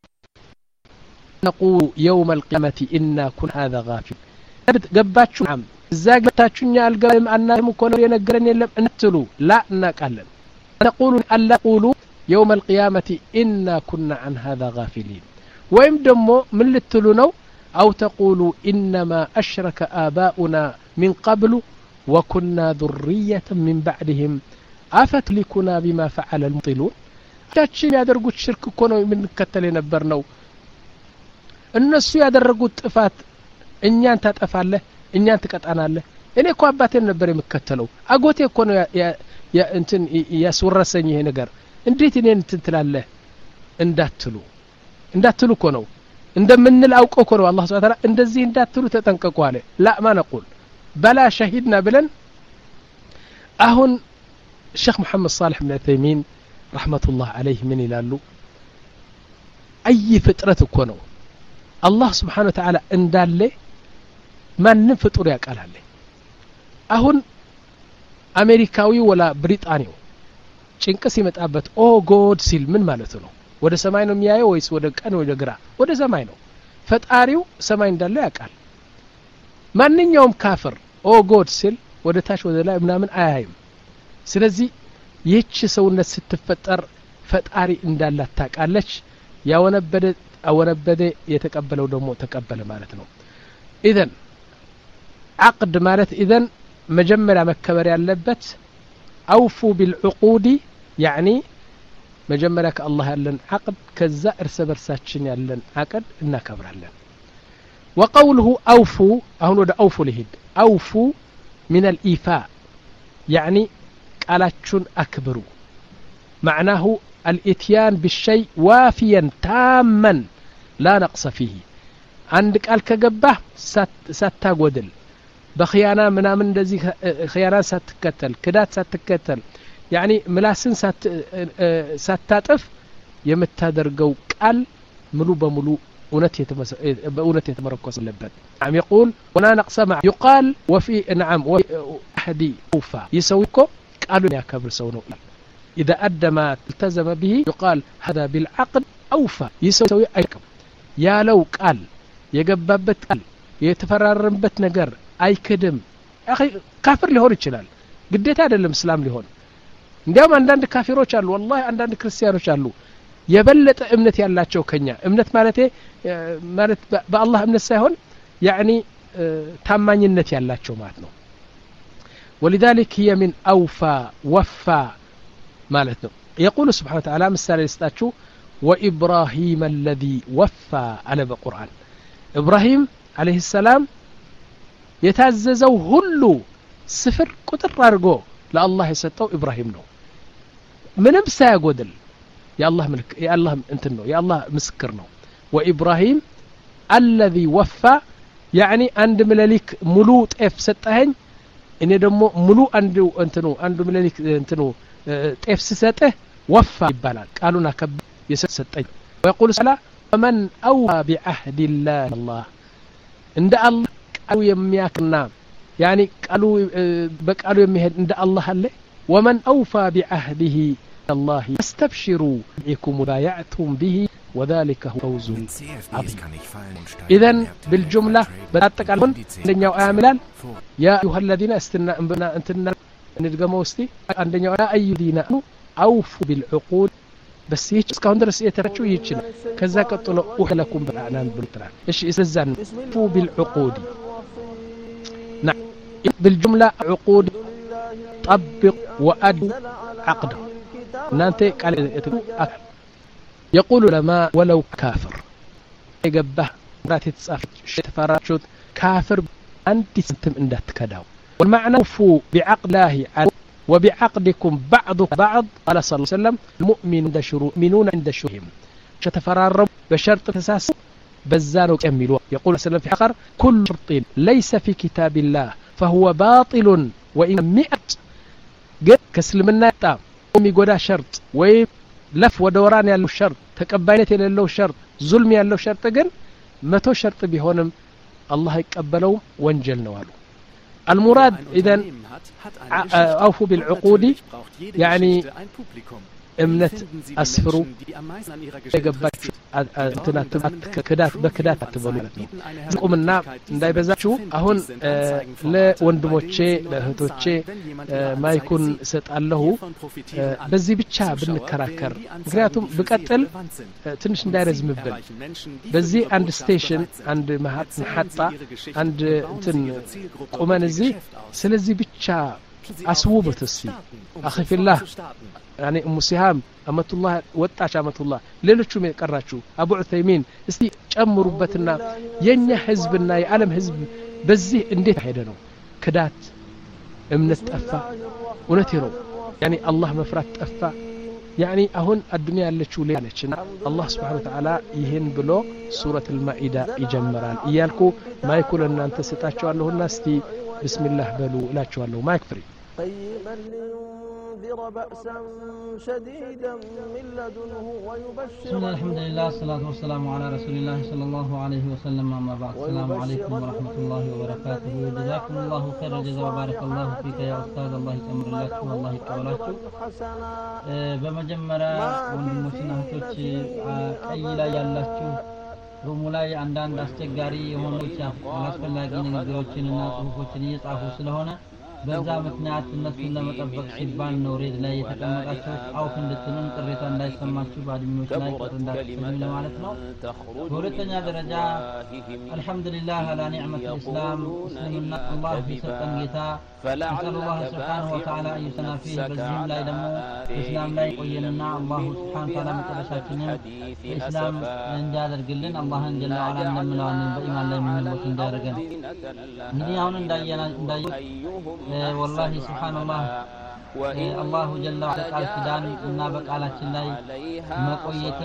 نقول يوم القيامة إنا كن هذا غافل قباتشو نعم زاقتاتشو القائم أننا مكونوا ينقرن يلم انتلوا لا نقلن نقول ألا قولوا يوم القيامة إنا كنا عن هذا غافلين ويم دمو من للتلونو أو تقولوا إنما أشرك آباؤنا من قبل وكنا ذرية من بعدهم أفتلكنا بما فعل المطلون تاتشين يادرقوا الشرك كونوا من كتل ينبرنو الناس يادرقوا التفات إنيان تتفعل له إنيان تكتعنا له إني كو أباتين نبري مكتلو أقوتي كونوا يا, يا, يا انتن يسورسني هنقر انديت إنيان تنتلال له انداتلو انداتلو كونوا እንደምንል አውቀው እኮ ነው አላህ Subhanahu Wa Ta'ala እንደዚህ እንዳትሉ ተጠንቀቁ አለ لا ما نقول بلا شهدنا بلن አሁን الشيخ محمد صالح بن عثيمين رحمة الله عليه من ይላሉ أي ፍጥረት እኮ ነው አላህ Subhanahu Wa Ta'ala እንዳለ ማንም ፍጡር ያውቃል አለ አሁን አሜሪካዊ ወላ ብሪጣኒው ጭንቅስ ይመጣበት ኦ ጎድ ሲል ምን ማለት ነው ወደ ሰማይ ነው የሚያየው ወይስ ወደ ቀን ወደ ግራ ወደ ሰማይ ነው ፈጣሪው ሰማይ እንዳለ ያውቃል ማንኛውም ካፍር ኦ ጎድ ሲል ወደ ታች ወደ ላይ ምናምን አያይም ስለዚህ ይህች ሰውነት ስትፈጠር ፈጣሪ እንዳለ ታውቃለች ያወነበደ አወነበደ የተቀበለው ደግሞ ተቀበለ ማለት ነው اذا عقد ማለት اذا መጀመሪያ መከበር ያለበት አውፉ بالعقود يعني مجمرة كالله يالن عقد كذا ارس برساتشن يالن عقد إنا كبرالن وقوله أوفو أهون ده أوفو لهيد أوفو من الإيفاء يعني قالاتشن أكبروا معناه الاتيان بالشيء وافيا تاما لا نقص فيه عندك الكجبة سات ساتاغودل بخيانة منا من دزي خيانة ساتكتل كدات ساتكتل يعني ملاسن سات ساتطف يمتادرغو قال ملو بملو اونت يتمس باونت يتمركز لبت عم يقول ولا نقص مع يقال وفي نعم احدي اوفى يسويكو قالوا يا كبر سو نو اذا ادى ما التزم به يقال هذا بالعقد اوفى يسوي ايكم يا لو قال يغبابت قال يتفرارمبت ነገር አይከደም اخي كافر ሊሆን ይችላል ግዴታ አይደለም እስላም ሊሆን እንዲያውም አንዳንድ ካፊሮች አሉ والله አንዳንድ ክርስቲያኖች አሉ የበለጠ እምነት ያላቸው ከኛ እምነት ማለት ማለት በአላህ እምነት ሳይሆን يعني ታማኝነት ያላቸው ማለት ነው ولذلك هي من اوفى وفى ማለት ነው يقول سبحانه وتعالى مثال يسጣችሁ وابراهيم الذي وفى على القرآن ابراهيم عليه السلام የታዘዘው ሁሉ ስፍር ቁጥር አድርጎ ለአላህ የሰጠው ኢብራሂም ነው ምንም ሳያጎድል የአላህ መልክ የአላህ እንትን ነው የአላህ ምስክር ነው ወኢብራሂም الذي وفى يعني አንድ ምለሊክ ሙሉ ጤፍ ሰጠኸኝ እኔ ደግሞ ሙሉ አንዱ እንትኑ አንዱ ምለሊክ እንትኑ ጤፍ ሲሰጥህ ወፋ ይባላል ቃሉን አከብ የሰጠኝ ويقول سلا ومن أوفى بعهد الله الله عند الله ቃሉ የሚያክና يعني قالوا بقالوا يمهد عند الله الله ومن أوفى بعهده الله استبشروا بكم بايعتم به وذلك هو فوز عظيم. إذن بالجملة بتاتقالون عندنا آملان يا أيها الذين استنا بنا أنتنا ندقموا استي عندنا يا أيها الذين أوفوا بالعقود بس هيك اسكون درس يترچو يچنا كذا قطلوا أحلكم بالأعنان بالتران إيش إسزان أوفوا بالعقود. نعم بالجملة عقود طبق وأد عقد نانتي قال يقول لما ولو كافر يقبه رات يتصاف تفاراتشوت كافر أنت سنتم اندات كداو والمعنى وفوا بعقد الله وبعقدكم بعض بعض قال صلى الله عليه وسلم المؤمن عند شروط منون عند شروطهم شتفرارب بشرط تساس بزانو كملوا يقول صلى الله عليه وسلم في آخر كل شرط ليس في كتاب الله فهو باطل وإن مئة قد كسلمنا يطام ومي قدا شرط وي لف ودوران ያለው شرط ተቀባይነት የሌለው شرط ظلم ያለው شرط ግን መቶ شرط ቢሆንም الله يقبለው ወንጀል ነው አሉ المراد اذا اوفوا بالعقود يعني እምነት አስፍሩ የገባችሁ እንትናት ከክዳት በክዳት አትበሉ ቁምና እንዳይበዛችሁ አሁን ለወንድሞቼ ለእህቶቼ ማይኩን ሰጣለሁ በዚህ ብቻ ብንከራከር ምክንያቱም በቀጥል ትንሽ እንዳይረዝምብን በዚህ አንድ ስቴሽን አንድ መሐጣ አንድ እንትን ቁመን እዚህ ስለዚህ ብቻ አስውቡት እስቲ اخي في الله يعني ام سهام امه الله ወጣች امه الله ሌሎቹም የቀራችሁ አቡ ዑተይሚን እስቲ ጨምሩበትና የኛ ህዝብና የዓለም ህዝብ በዚህ እንዴት ሄደ ነው ክዳት እምነት ጠፋ እውነቴ ነው يعني الله መፍራት ጠፋ يعني አሁን አዱንያ ያለችው ሌላችና الله سبحانه وتعالى ይሄን ብሎ ሱረቱ አልማኢዳ ይጀምራል እያልኩ ማይኩ ለእናንተ ሰጣችኋለሁና እስቲ بسم الله بلو لا تشوالو مايك فري قيما لينذر بأسا شديدا من لدنه ويبشر بسم الله الحمد لله الصلاة والسلام على رسول الله صلى الله عليه وسلم أما بعد السلام عليكم ورحمة الله وبركاته جزاكم الله خير الجزاء وبارك الله فيك يا أستاذ الله يتمر لك والله يكبرك بمجمرة وندموشنا هتوش أي لا يالله ሩሙ ላይ አንዳንድ አስቸጋሪ የሆኑ አላስፈላጊ ንግግሮችንና ጽሁፎችን እየጻፉ ስለሆነ በዛ ምክንያት እነሱን ለመጠበቅ ሲባል ነው ሬድ ላይ የተቀመጣቸው አውፍ እንድትሉን ቅሬታ እንዳይሰማችሁ ባድሚዎች ላይ ቅር እንዳትሰሙ ለማለት ነው። በሁለተኛ ደረጃ አልহামዱሊላህ አላ ኒዕመት الاسلام እስልምና አላህ የሰጠን ጌታ نسأل الله سبحانه وتعالى أن يسنا فيه بزيم لا يدمو إسلام لا يقيننا الله سبحانه وتعالى متبساتنا إسلام انجادر قلن الله انجل وعلا نمنا عن بإيمان لا يمين الموت اندارقا نجي هون انداينا انداي والله سبحان الله الله جل وعلا قال كدان النابق على الشلاي مقوية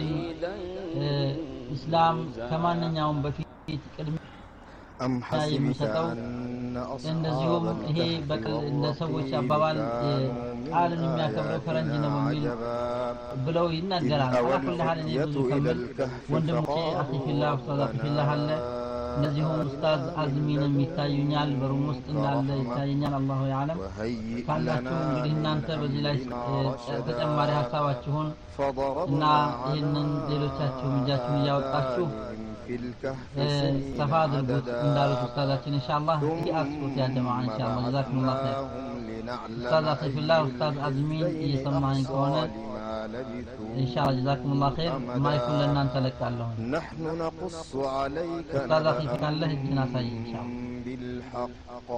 إسلام كمان نياهم بفيت كلمة أم حسبت أن እንደዚሁም ይሄ በቀል እንደ ሰዎች አባባል ቃልን የሚያከብረው ፈረንጅ ነው የሚል ብለው ይናገራል። አላኩል ሐል እኔ ብዙ ከመል ወንድሞቼ አኺፊላህ ኡስታዝ አኺፊላህ አለ እንደዚሁም ኡስታዝ አዝሚንም ይታዩኛል በሩም ውስጥ እንዳለ ይታየኛል አላሁ ያለም ካላችሁ እንግዲህ እናንተ በዚህ ላይ ተጨማሪ ሐሳባችሁን እና ይሄንን ሌሎቻችሁ እጃችሁን እያወጣችሁ ሰፋ አድርጉት እንዳሉት ኡስታዛችን ኢንሻአላህ ይአስኩት ያ ጀማዓ ኢንሻአላህ ጀዛኩሙላህ ኸይር ኡስታዝ አኺፊላህ ኡስታዝ አዝሚን እየሰማኝ ከሆነ ኢንሻአላህ ጀዛኩሙላህ ኸይር ማይኩን ለእናንተ ለቃለሁ نحن نقص عليك ኡስታዝ አኺፊላህ እጅና ሳይ ኢንሻአላህ بالحق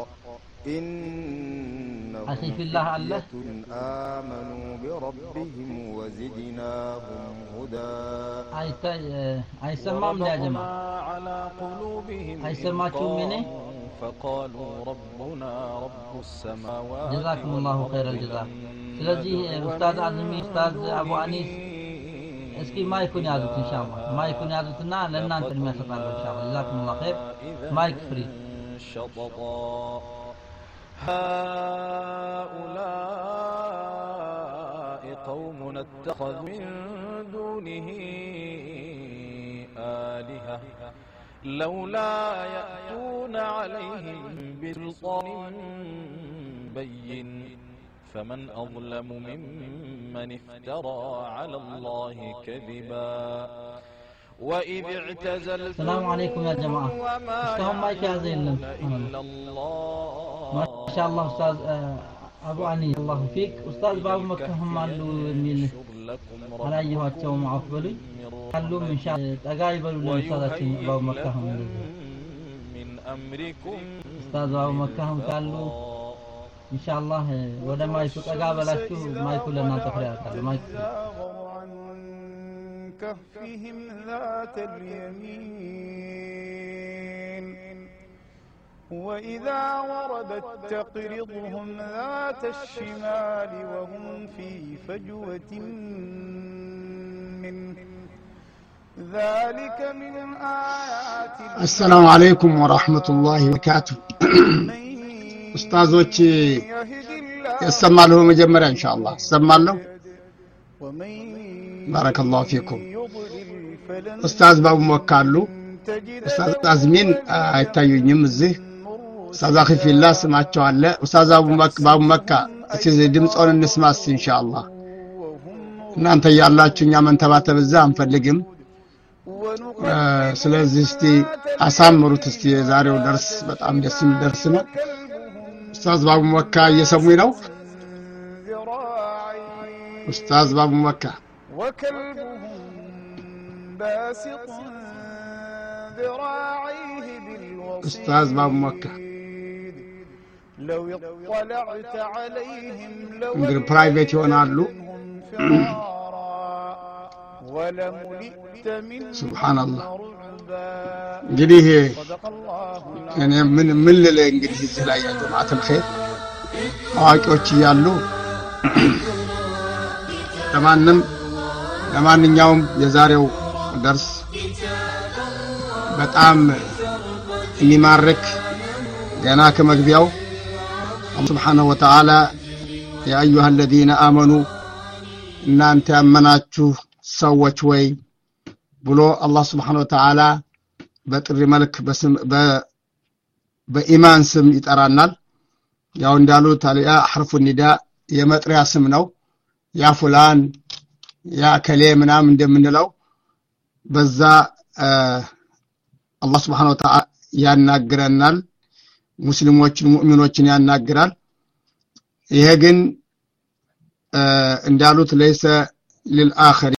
إنهم أخي في الله الله آمنوا بربهم وزدناهم هدى أي سمام يا جماعة على قلوبهم أي سماكم مني فقالوا ربنا رب السماوات جزاكم الله خير الجزاء ስለዚህ ኡስታዝ አዝሚ ኡስታዝ አቡ አኒስ እስኪ ማይኩን ያዙት ኢንሻአላህ ማይኩን ያዙትና ለእናንተ የሚያሰጣለው ኢንሻአላህ ጀዛኩሙላህ ኸይር ማይክ ፍሪ شططا هؤلاء قوم اتخذوا من دونه آلهة لولا يأتون عليهم بسلطان بين فمن أظلم ممن افترى على الله كذبا وإذ اعتزلتم السلام عليكم يا جماعة استهم ما يكازين إلا الله ما شاء الله أستاذ أبو عني الله فيك أستاذ باب مكة هم قالوا من على أيها التوم عفبلي قالوا من شاء أقايبوا للأستاذ باب مكة هم من أمركم أستاذ باب مكة هم قالوا إن شاء الله ولا ما يفوت أقابلته ما يكون لنا تفريات ما يكون كهفهم ذات اليمين وإذا وردت تقرضهم ذات الشمال وهم في فجوة منه ذلك من آيات السلام عليكم ورحمة الله وبركاته أستاذوች يسمع له مجمرة إن شاء الله يسمع له بارك الله فيكم أستاذ بابو مكالو أستاذ أزمين አይታዩኝም እዚህ أستاذ أخي في الله سمعتوا أستاذ أبو مكة بابو مكة እዚህ ድምጽውን እንስማስ إن شاء الله እናንተ ያላችሁ እኛ መንተባተ በዛ አንፈልግም ስለዚህ እስቲ አሳምሩት እስቲ የዛሬው ደርስ በጣም ደስ የሚል ደርስ ነው أستاذ بابو مكة እየሰሙኝ ነው أستاذ بابو مكة وكلبهم باسط ذراعيه بالوصيد أستاذ بابو مكة لو اطلعت عليهم لو እንግዲህ ፕራይቬት ይሆናሉ ولملئت من سبحان الله እንግዲህ እኔ ምን ምን ልለ እንግዲህ እዚህ ላይ ያለው ማተል ኸይር አዋቂዎች ይያሉ ለማንም ለማንኛውም የዛሬው ደርስ በጣም የሚማርክ ገና ከመግቢያው سبحانه وتعالى يا ايها الذين امنوا እናንተ ያመናችሁ ሰዎች ወይ ብሎ አላህ Subhanahu Wa Ta'ala በጥሪ መልክ በስም በኢማን ስም ይጠራናል ያው እንዳሉት አልያ حرف النداء የመጥሪያ ስም ነው ያ ፉላን ያ ከሌ ምናም እንደምንለው በዛ አላህ Subhanahu Wa Ta'ala ያናግረናል ሙስሊሞችን ሙእሚኖችን ያናግራል ይሄ ግን እንዳሉት ለይሰ للآخر